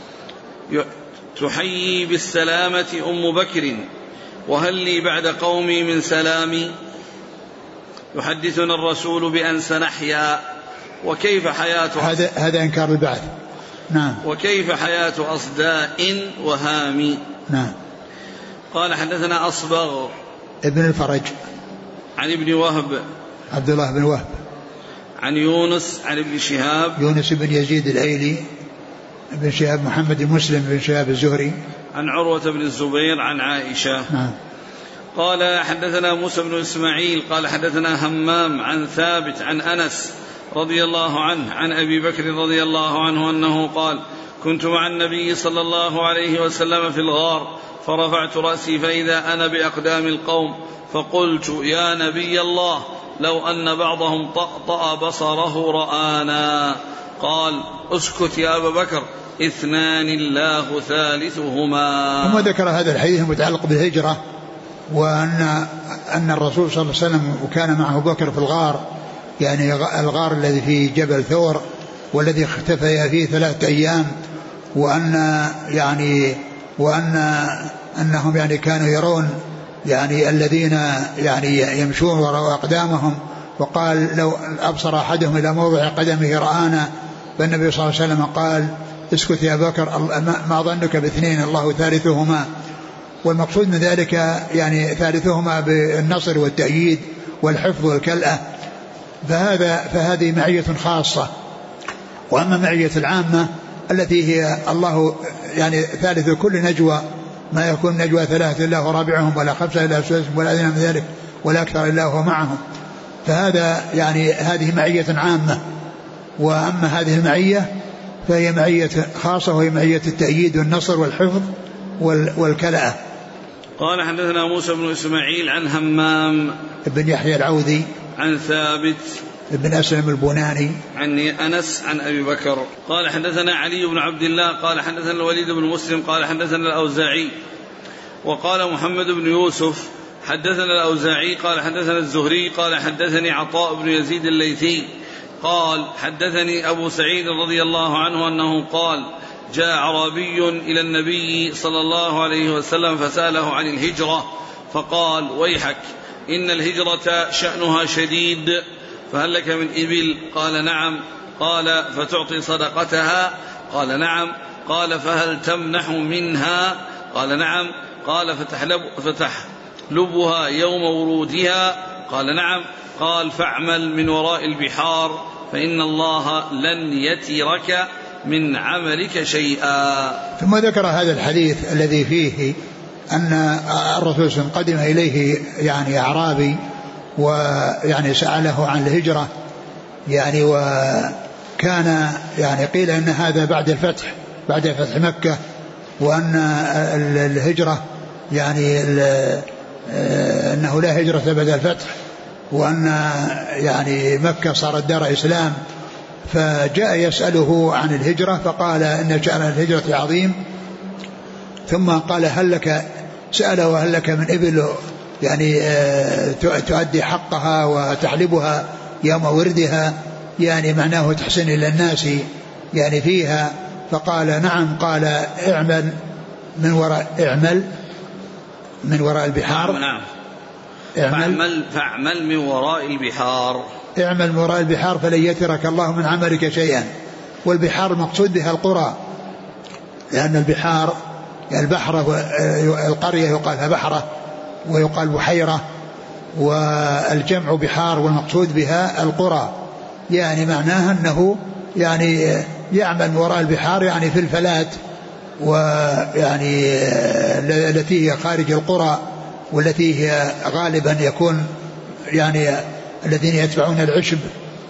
تحيي بالسلامة أم بكر وهل لي بعد قومي من سلامي، يحدثنا الرسول بأن سنحيا وكيف حياة هذا إنكار البعث. نعم. وكيف حياة أصداء وهام. نعم. قال حدثنا أصبغ ابن الفرج عن ابن وهب عبد الله بن وهب عن يونس عن ابن شهاب يونس بن يزيد الأيلي ابن شهاب محمد مسلم بن شهاب الزهري عن عروة بن الزبير عن عائشة. نعم. قال حدثنا موسى بن إسماعيل قال حدثنا همام عن ثابت عن أنس رضي الله عنه عن أبي بكر رضي الله عنه أنه قال كنت مع النبي صلى الله عليه وسلم في الغار فرفعت رأسي فإذا أنا بأقدام القوم فقلت يا نبي الله لو أن بعضهم طأطأ بصره رآنا. قال اسكت يا أبا بكر 2 الله ثالثهما. ثم ذكر هذا الحديث المتعلق بالهجرة وأن الرسول صلى الله عليه وسلم وكان معه بكر في الغار يعني الغار الذي في جبل ثور والذي اختفي فيه 3 أيام وأنهم يعني كانوا يرون يعني الذين يعني يمشون وراء أقدامهم وقال لو أبصر أحدهم إلى موضع قدمه رآنا. فالنبي صلى الله عليه وسلم قال اسكت يا بكر ما ظنك ب2 الله ثالثهما. والمقصود من ذلك يعني ثالثهما بالنصر والتأييد والحفظ والكلأة. فهذه معية خاصة. وأما معية العامة التي هي الله يعني ثالث كل نجوى ما يكون نجوى 3 إلا هو رابعهم ولا 5 إلا سادسهم ولا أدنى من ذلك ولا أكثر إلا هو معهم. فهذا يعني هذه معية عامة. وأما هذه المعية فهي معية خاصة وهي معية التأييد والنصر والحفظ والكلأة. قال حدثنا موسى بن إسماعيل عن همام ابن يحيى العوذي عن ثابت ابن أسلم البناني عن أنس عن أبي بكر. قال حدثنا علي بن عبد الله قال حدثنا الوليد بن مسلم قال حدثنا الأوزاعي. وقال محمد بن يوسف حدثنا الأوزاعي قال حدثنا الزهري قال حدثني عطاء بن يزيد الليثي قال حدثني أبو سعيد رضي الله عنه أنه قال جاء أعرابي إلى النبي صلى الله عليه وسلم فسأله عن الهجرة فقال ويحك إن الهجرة شأنها شديد فهل لك من إبل؟ قال نعم. قال فتعطي صدقتها؟ قال نعم. قال فهل تمنح منها؟ قال نعم. قال فتحلبها يوم ورودها؟ قال نعم. قال فاعمل من وراء البحار فإن الله لن يترك من عملك شيئا. ثم ذكر هذا الحديث الذي فيه أن الرسول صلى الله عليه وسلم قدم إليه يعني أعرابي ويعني سأله عن الهجرة يعني وكان يعني قيل أن هذا بعد فتح مكة وأن الهجرة يعني أنه لا هجرة بعد الفتح وأن يعني مكة صارت دار إسلام. فجاء يسأله عن الهجرة فقال إن شأن الهجرة عظيم. ثم قال هل لك سأله وهل لك من إبل يعني تؤدي حقها وتحلبها يوم وردها يعني معناه تحسن إلى الناس يعني فيها. فقال نعم. قال اعمل من وراء البحار. نعم. فاعمل من وراء البحار. اعمل من وراء البحار فلن يترك الله من عملك شيئا. والبحار المقصود بها القرى لأن البحار البحرة القرية يقال بحرة ويقال بحيرة والجمع بحار والمقصود بها القرى يعني معناها أنه يعني يعمل من وراء البحار يعني في الفلات ويعني التي هي خارج القرى والتي هي غالبا يكون يعني الذين يتبعون العشب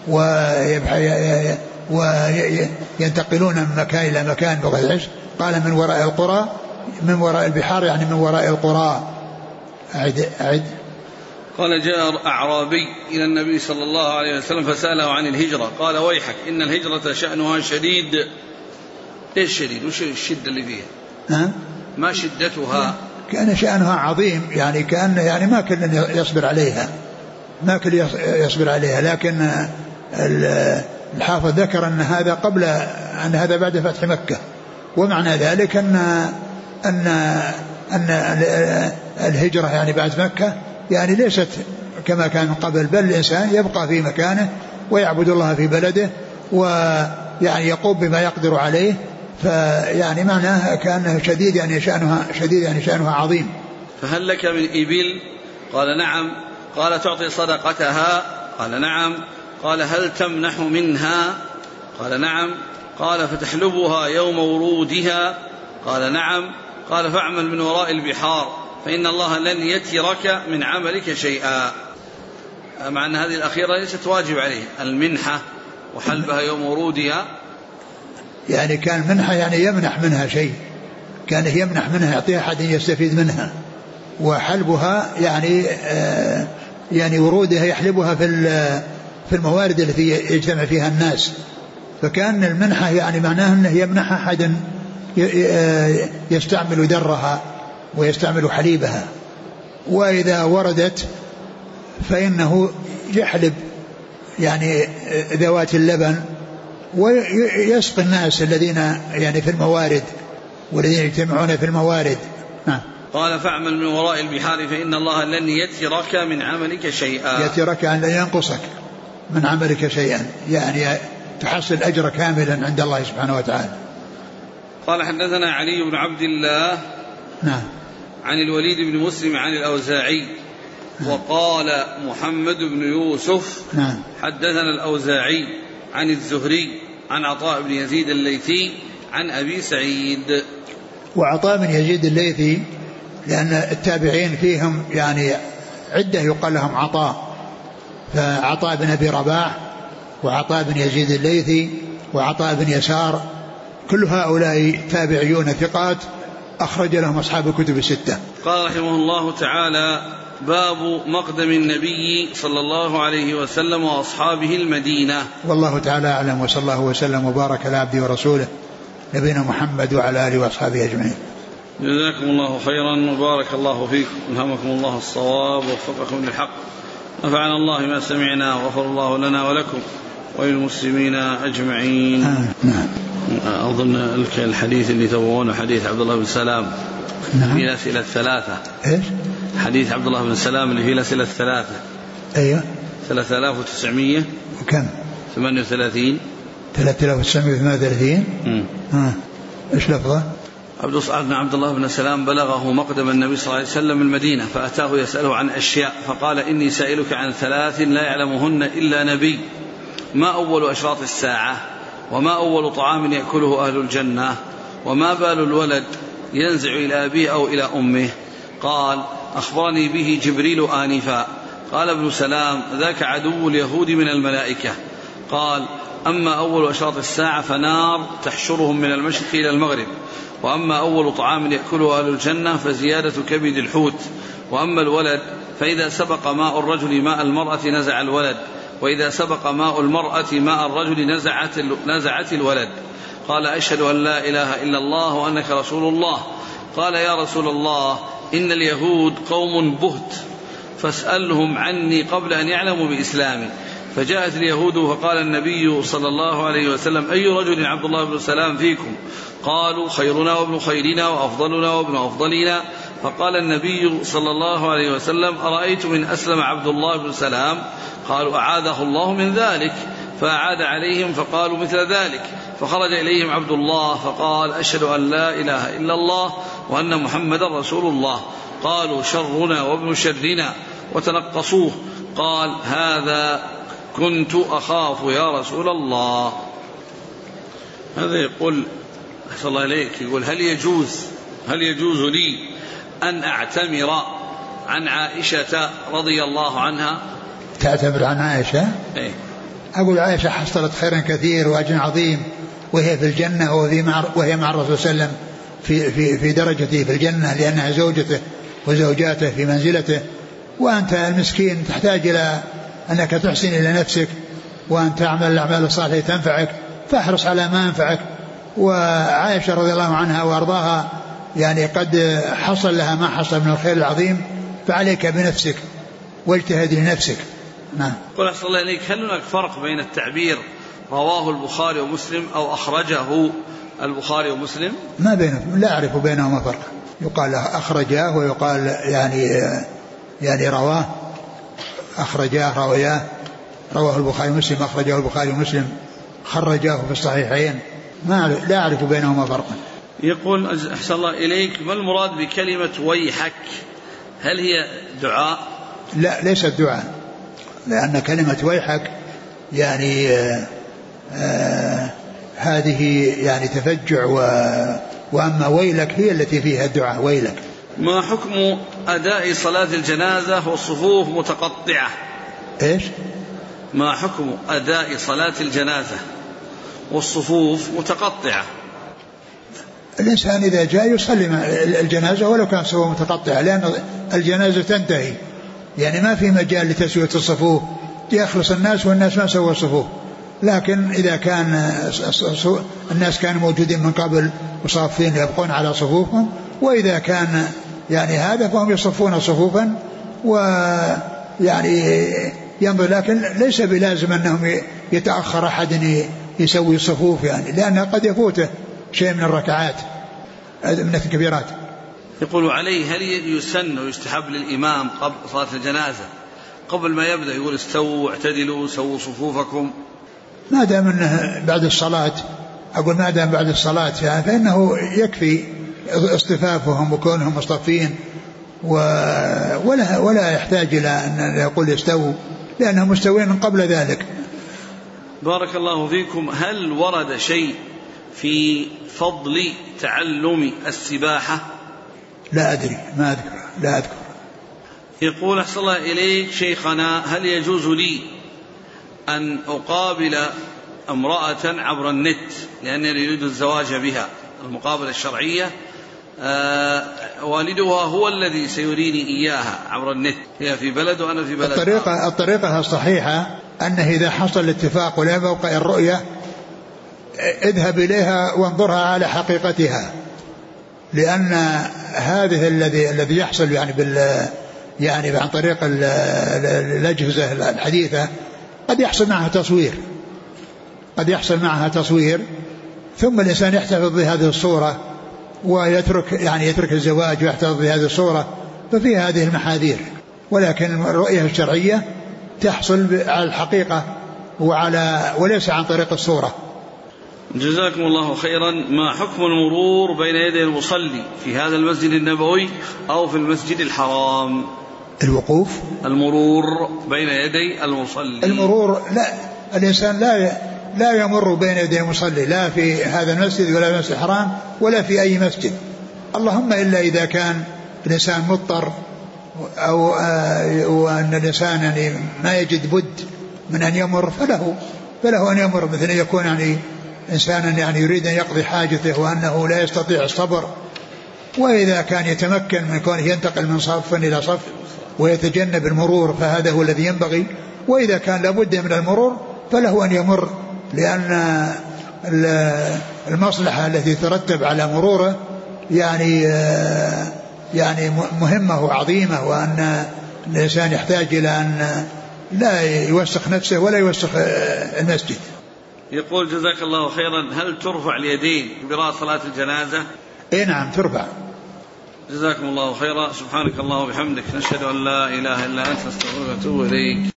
وينتقلون من مكان إلى مكان بغير العشب. قال من وراء القرى من وراء البحار يعني من وراء القرى. أعد. قال جاء أعرابي إلى النبي صلى الله عليه وسلم فسأله عن الهجرة قال ويحك إن الهجرة شأنها شديد. إيش شديد وش الشدة اللي فيها؟ ما شدتها؟ كان شأنها عظيم يعني كأن يعني ما كل يصبر عليها لكن الحافظ ذكر أن هذا قبل أن هذا بعد فتح مكة. ومعنى ذلك أن الهجرة يعني بعد مكة يعني ليست كما كان قبل بل الإنسان يبقى في مكانه ويعبد الله في بلده ويعني يقوم بما يقدر عليه. فيعني معناه كأنه شديد يعني شأنها عظيم. فهل لك من إبل؟ قال نعم. قال تعطي صدقتها؟ قال نعم. قال هل تمنح منها؟ قال نعم. قال فتحلبها يوم ورودها؟ قال نعم. قال فاعمل من وراء البحار فإن الله لن يترك من عملك شيئا. مع أن هذه الأخيرة ليست واجب عليه المنحة وحلبها يوم ورودها، يعني كان منحة يعني يمنح منها شيء، كان يمنح منها يعطيها أحد يستفيد منها، وحلبها يعني ورودها يحلبها في الموارد التي يجتمع فيها الناس، فكان المنحة يعني معناه أنه يمنح أحد يستعمل درها ويستعمل حليبها، وإذا وردت فإنه يحلب يعني ذوات اللبن ويسقي الناس الذين يعني في الموارد والذين يجتمعون في الموارد. قال فاعمل من وراء البحار فإن الله لن يترك من عملك شيئا. يترك أن لا ينقصك من عملك شيئا، يعني تحصل أجر كاملا عند الله سبحانه وتعالى. قال حدثنا علي بن عبد الله عن الوليد بن مسلم عن الأوزاعي وقال محمد بن يوسف حدثنا الأوزاعي عن الزهري عن عطاء بن يزيد الليثي عن أبي سعيد. وعطاء بن يزيد الليثي لأن التابعين فيهم يعني عدة يقال لهم عطاء، فعطاء بن أبي رباح وعطاء بن يزيد الليثي وعطاء بن يسار، كل هؤلاء تابعيون ثقات أخرج لهم أصحاب الكتب الستة. قال رحمه الله تعالى باب مقدم النبي صلى الله عليه وسلم وأصحابه المدينة. والله تعالى أعلم، وصلى الله وسلم وبارك على عبده ورسوله نبينا محمد وعلى آله وأصحابه أجمعين. جزاكم الله خيرا وبارك الله فيكم، ألهمكم الله الصواب ووفقكم للحق، نفعنا الله ما سمعنا وغفر الله لنا ولكم وللمسلمين أجمعين. أظن الحديث اللي تبغونه حديث عبد الله بن سلام في الأسئلة الثلاثة. إيش؟ حديث عبد الله بن سلام اللي في الأسئلة الثلاثة. أيوة. 3900 وكم؟ 38. 3938. إيش لفظه؟ عبد الله بن سلام بلغه مقدم النبي صلى الله عليه وسلم المدينة فأتاه يسأله عن أشياء فقال إني سائلك عن 3 لا يعلمهن إلا نبي، ما أول أشراط الساعة، وما أول طعام يأكله أهل الجنة، وما بال الولد ينزع إلى أبيه أو إلى أمه. قال أخبرني به جبريل آنفا. قال ابن سلام ذاك عدو اليهود من الملائكة. قال أما أول أشراط الساعة فنار تحشرهم من المشرق إلى المغرب، وأما أول طعام يأكله أهل الجنة فزيادة كبد الحوت، وأما الولد فإذا سبق ماء الرجل ماء المرأة نزع الولد، وإذا سبق ماء المرأة ماء الرجل نزعت الولد. قال أشهد أن لا إله إلا الله وأنك رسول الله. قال يا رسول الله إن اليهود قوم بهت فاسألهم عني قبل أن يعلموا بإسلامي. فجاءت اليهود فقال النبي صلى الله عليه وسلم أي رجل عبد الله بن سلام فيكم؟ قالوا خيرنا وابن خيرنا وأفضلنا وابن أفضلنا. فقال النبي صلى الله عليه وسلم أرأيت من أسلم عبد الله بن سلام؟ قالوا أعاذه الله من ذلك. فأعاد عليهم فقالوا مثل ذلك. فخرج إليهم عبد الله فقال أشهد أن لا إله إلا الله وأن محمد رسول الله. قالوا شرنا وابن شرنا وتنقصوه. قال هذا كنت أخاف يا رسول الله. هذا يقول أحسن الله إليك، يقول هل يجوز لي أن أعتمر عن عائشة رضي الله عنها؟ تعتبر عن عائشة؟ إيه؟ أقول عائشة حصلت خيرا كثير وأجر عظيم، وهي في الجنة وهي مع الرسول صلى الله عليه وسلم في درجته في الجنة، لأنها زوجته وزوجاته في منزلته، وأنت المسكين تحتاج إلى أنك تحسن إلى نفسك وأن تعمل الأعمال الصالحة تنفعك، فاحرص على ما ينفعك. وعائشة رضي الله عنها وأرضاها يعني قد حصل لها ما حصل من الخير العظيم، فعليك بنفسك واجتهد لنفسك. نعم. قل أحسن الله إليك، هل هناك فرق بين التعبير رواه البخاري ومسلم أو أخرجه البخاري ومسلم؟ ما بينهم، لا أعرف بينهما فرق، يقال أخرجاه ويقال يعني رواه، أخرجاه روياه، رواه البخاري ومسلم، أخرجاه البخاري ومسلم، خرجاه في الصحيحين، لا أعرف بينهما فرقا. يقول أحسن الله إليك، ما المراد بكلمة ويحك؟ هل هي دعاء؟ لا، ليست دعاء، لأن كلمة ويحك يعني هذه يعني تفجع، وأما ويلك هي التي فيها الدعاء ويلك. ما حكم أداء صلاة الجنازة والصفوف متقطعة؟ إيش؟ ما حكم أداء صلاة الجنازة والصفوف متقطعة؟ الإنسان إذا جاء يصلي الجنازة ولو كان صفوف متقطعة، لأن الجنازة تنتهي، يعني ما في مجال لتسوية الصفوف، يخلص الناس والناس ما سووا الصفوف. لكن إذا كان الناس كانوا موجودين من قبل وصافين يبقون على صفوفهم، وإذا كان يعني هذا فهم يصفون صفوفا ويعني ينظر، لكن ليس بلازم أنهم يتأخر أحد يسوي صفوف، يعني لأنه قد يفوته شيء من الركعات من الكبيرات. يقول عليه هل يسن ويستحب للإمام قبل صلاة الجنازة قبل ما يبدأ يقول استووا اعتدلوا سووا صفوفكم؟ ما دام أنه بعد الصلاة، أقول ما دام بعد الصلاة يعني فإنه يكفي اصطفافهم وكونهم مصطفين، ولا يحتاج إلى أن يقول استووا، لأنهم مستوين من قبل ذلك. بارك الله فيكم. هل ورد شيء في فضل تعلم السباحة؟ لا أدري، ما أذكر، لا أذكر. يقول أحسن الله إليك شيخنا، هل يجوز لي أن أقابل امرأة عبر النت لأنني أريد الزواج بها، المقابلة الشرعية، والدها هو الذي سيريني إياها عبر النت، هي في بلد وأنا في بلد. الطريقة الصحيحة أنه إذا حصل الاتفاق ولا موقع الرؤية اذهب إليها وانظرها على حقيقتها، لأن هذه الذي يحصل يعني عن طريق الأجهزة الحديثة قد يحصل معها تصوير، ثم الإنسان يحتفظ بهذه الصورة يترك الزواج ويحتفظ بهذه الصورة، ففي هذه المحاذير. ولكن الرؤية الشرعية تحصل على الحقيقة وليس عن طريق الصورة. جزاكم الله خيرا. ما حكم المرور بين يدي المصلي في هذا المسجد النبوي أو في المسجد الحرام؟ الوقوف، المرور بين يدي المصلي. المرور لا، الإنسان لا يمر بين يدي المصلي، لا في هذا المسجد ولا في المسجد الحرام ولا في أي مسجد، اللهم إلا إذا كان الإنسان مضطر أو وأن الإنسان يعني ما يجد بد من أن يمر، فله أن يمر، مثل أن يكون يعني إنسانا يعني يريد أن يقضي حاجته وأنه لا يستطيع الصبر، وإذا كان يتمكن من كونه ينتقل من صف إلى صف ويتجنب المرور فهذا هو الذي ينبغي. وإذا كان لابد من المرور فله أن يمر، لأن المصلحة التي ترتب على مروره يعني مهمة وعظيمة، وأن الإنسان يحتاج إلى أن لا يوسخ نفسه ولا يوسخ المسجد. يقول جزاك الله خيرا، هل ترفع اليدين براءة صلاة الجنازة؟ اي نعم ترفع. جزاكم الله خيرا. سبحانك اللهم وبحمدك، نشهد أن لا إله إلا أنت، نستغفرك ونتوب إليك.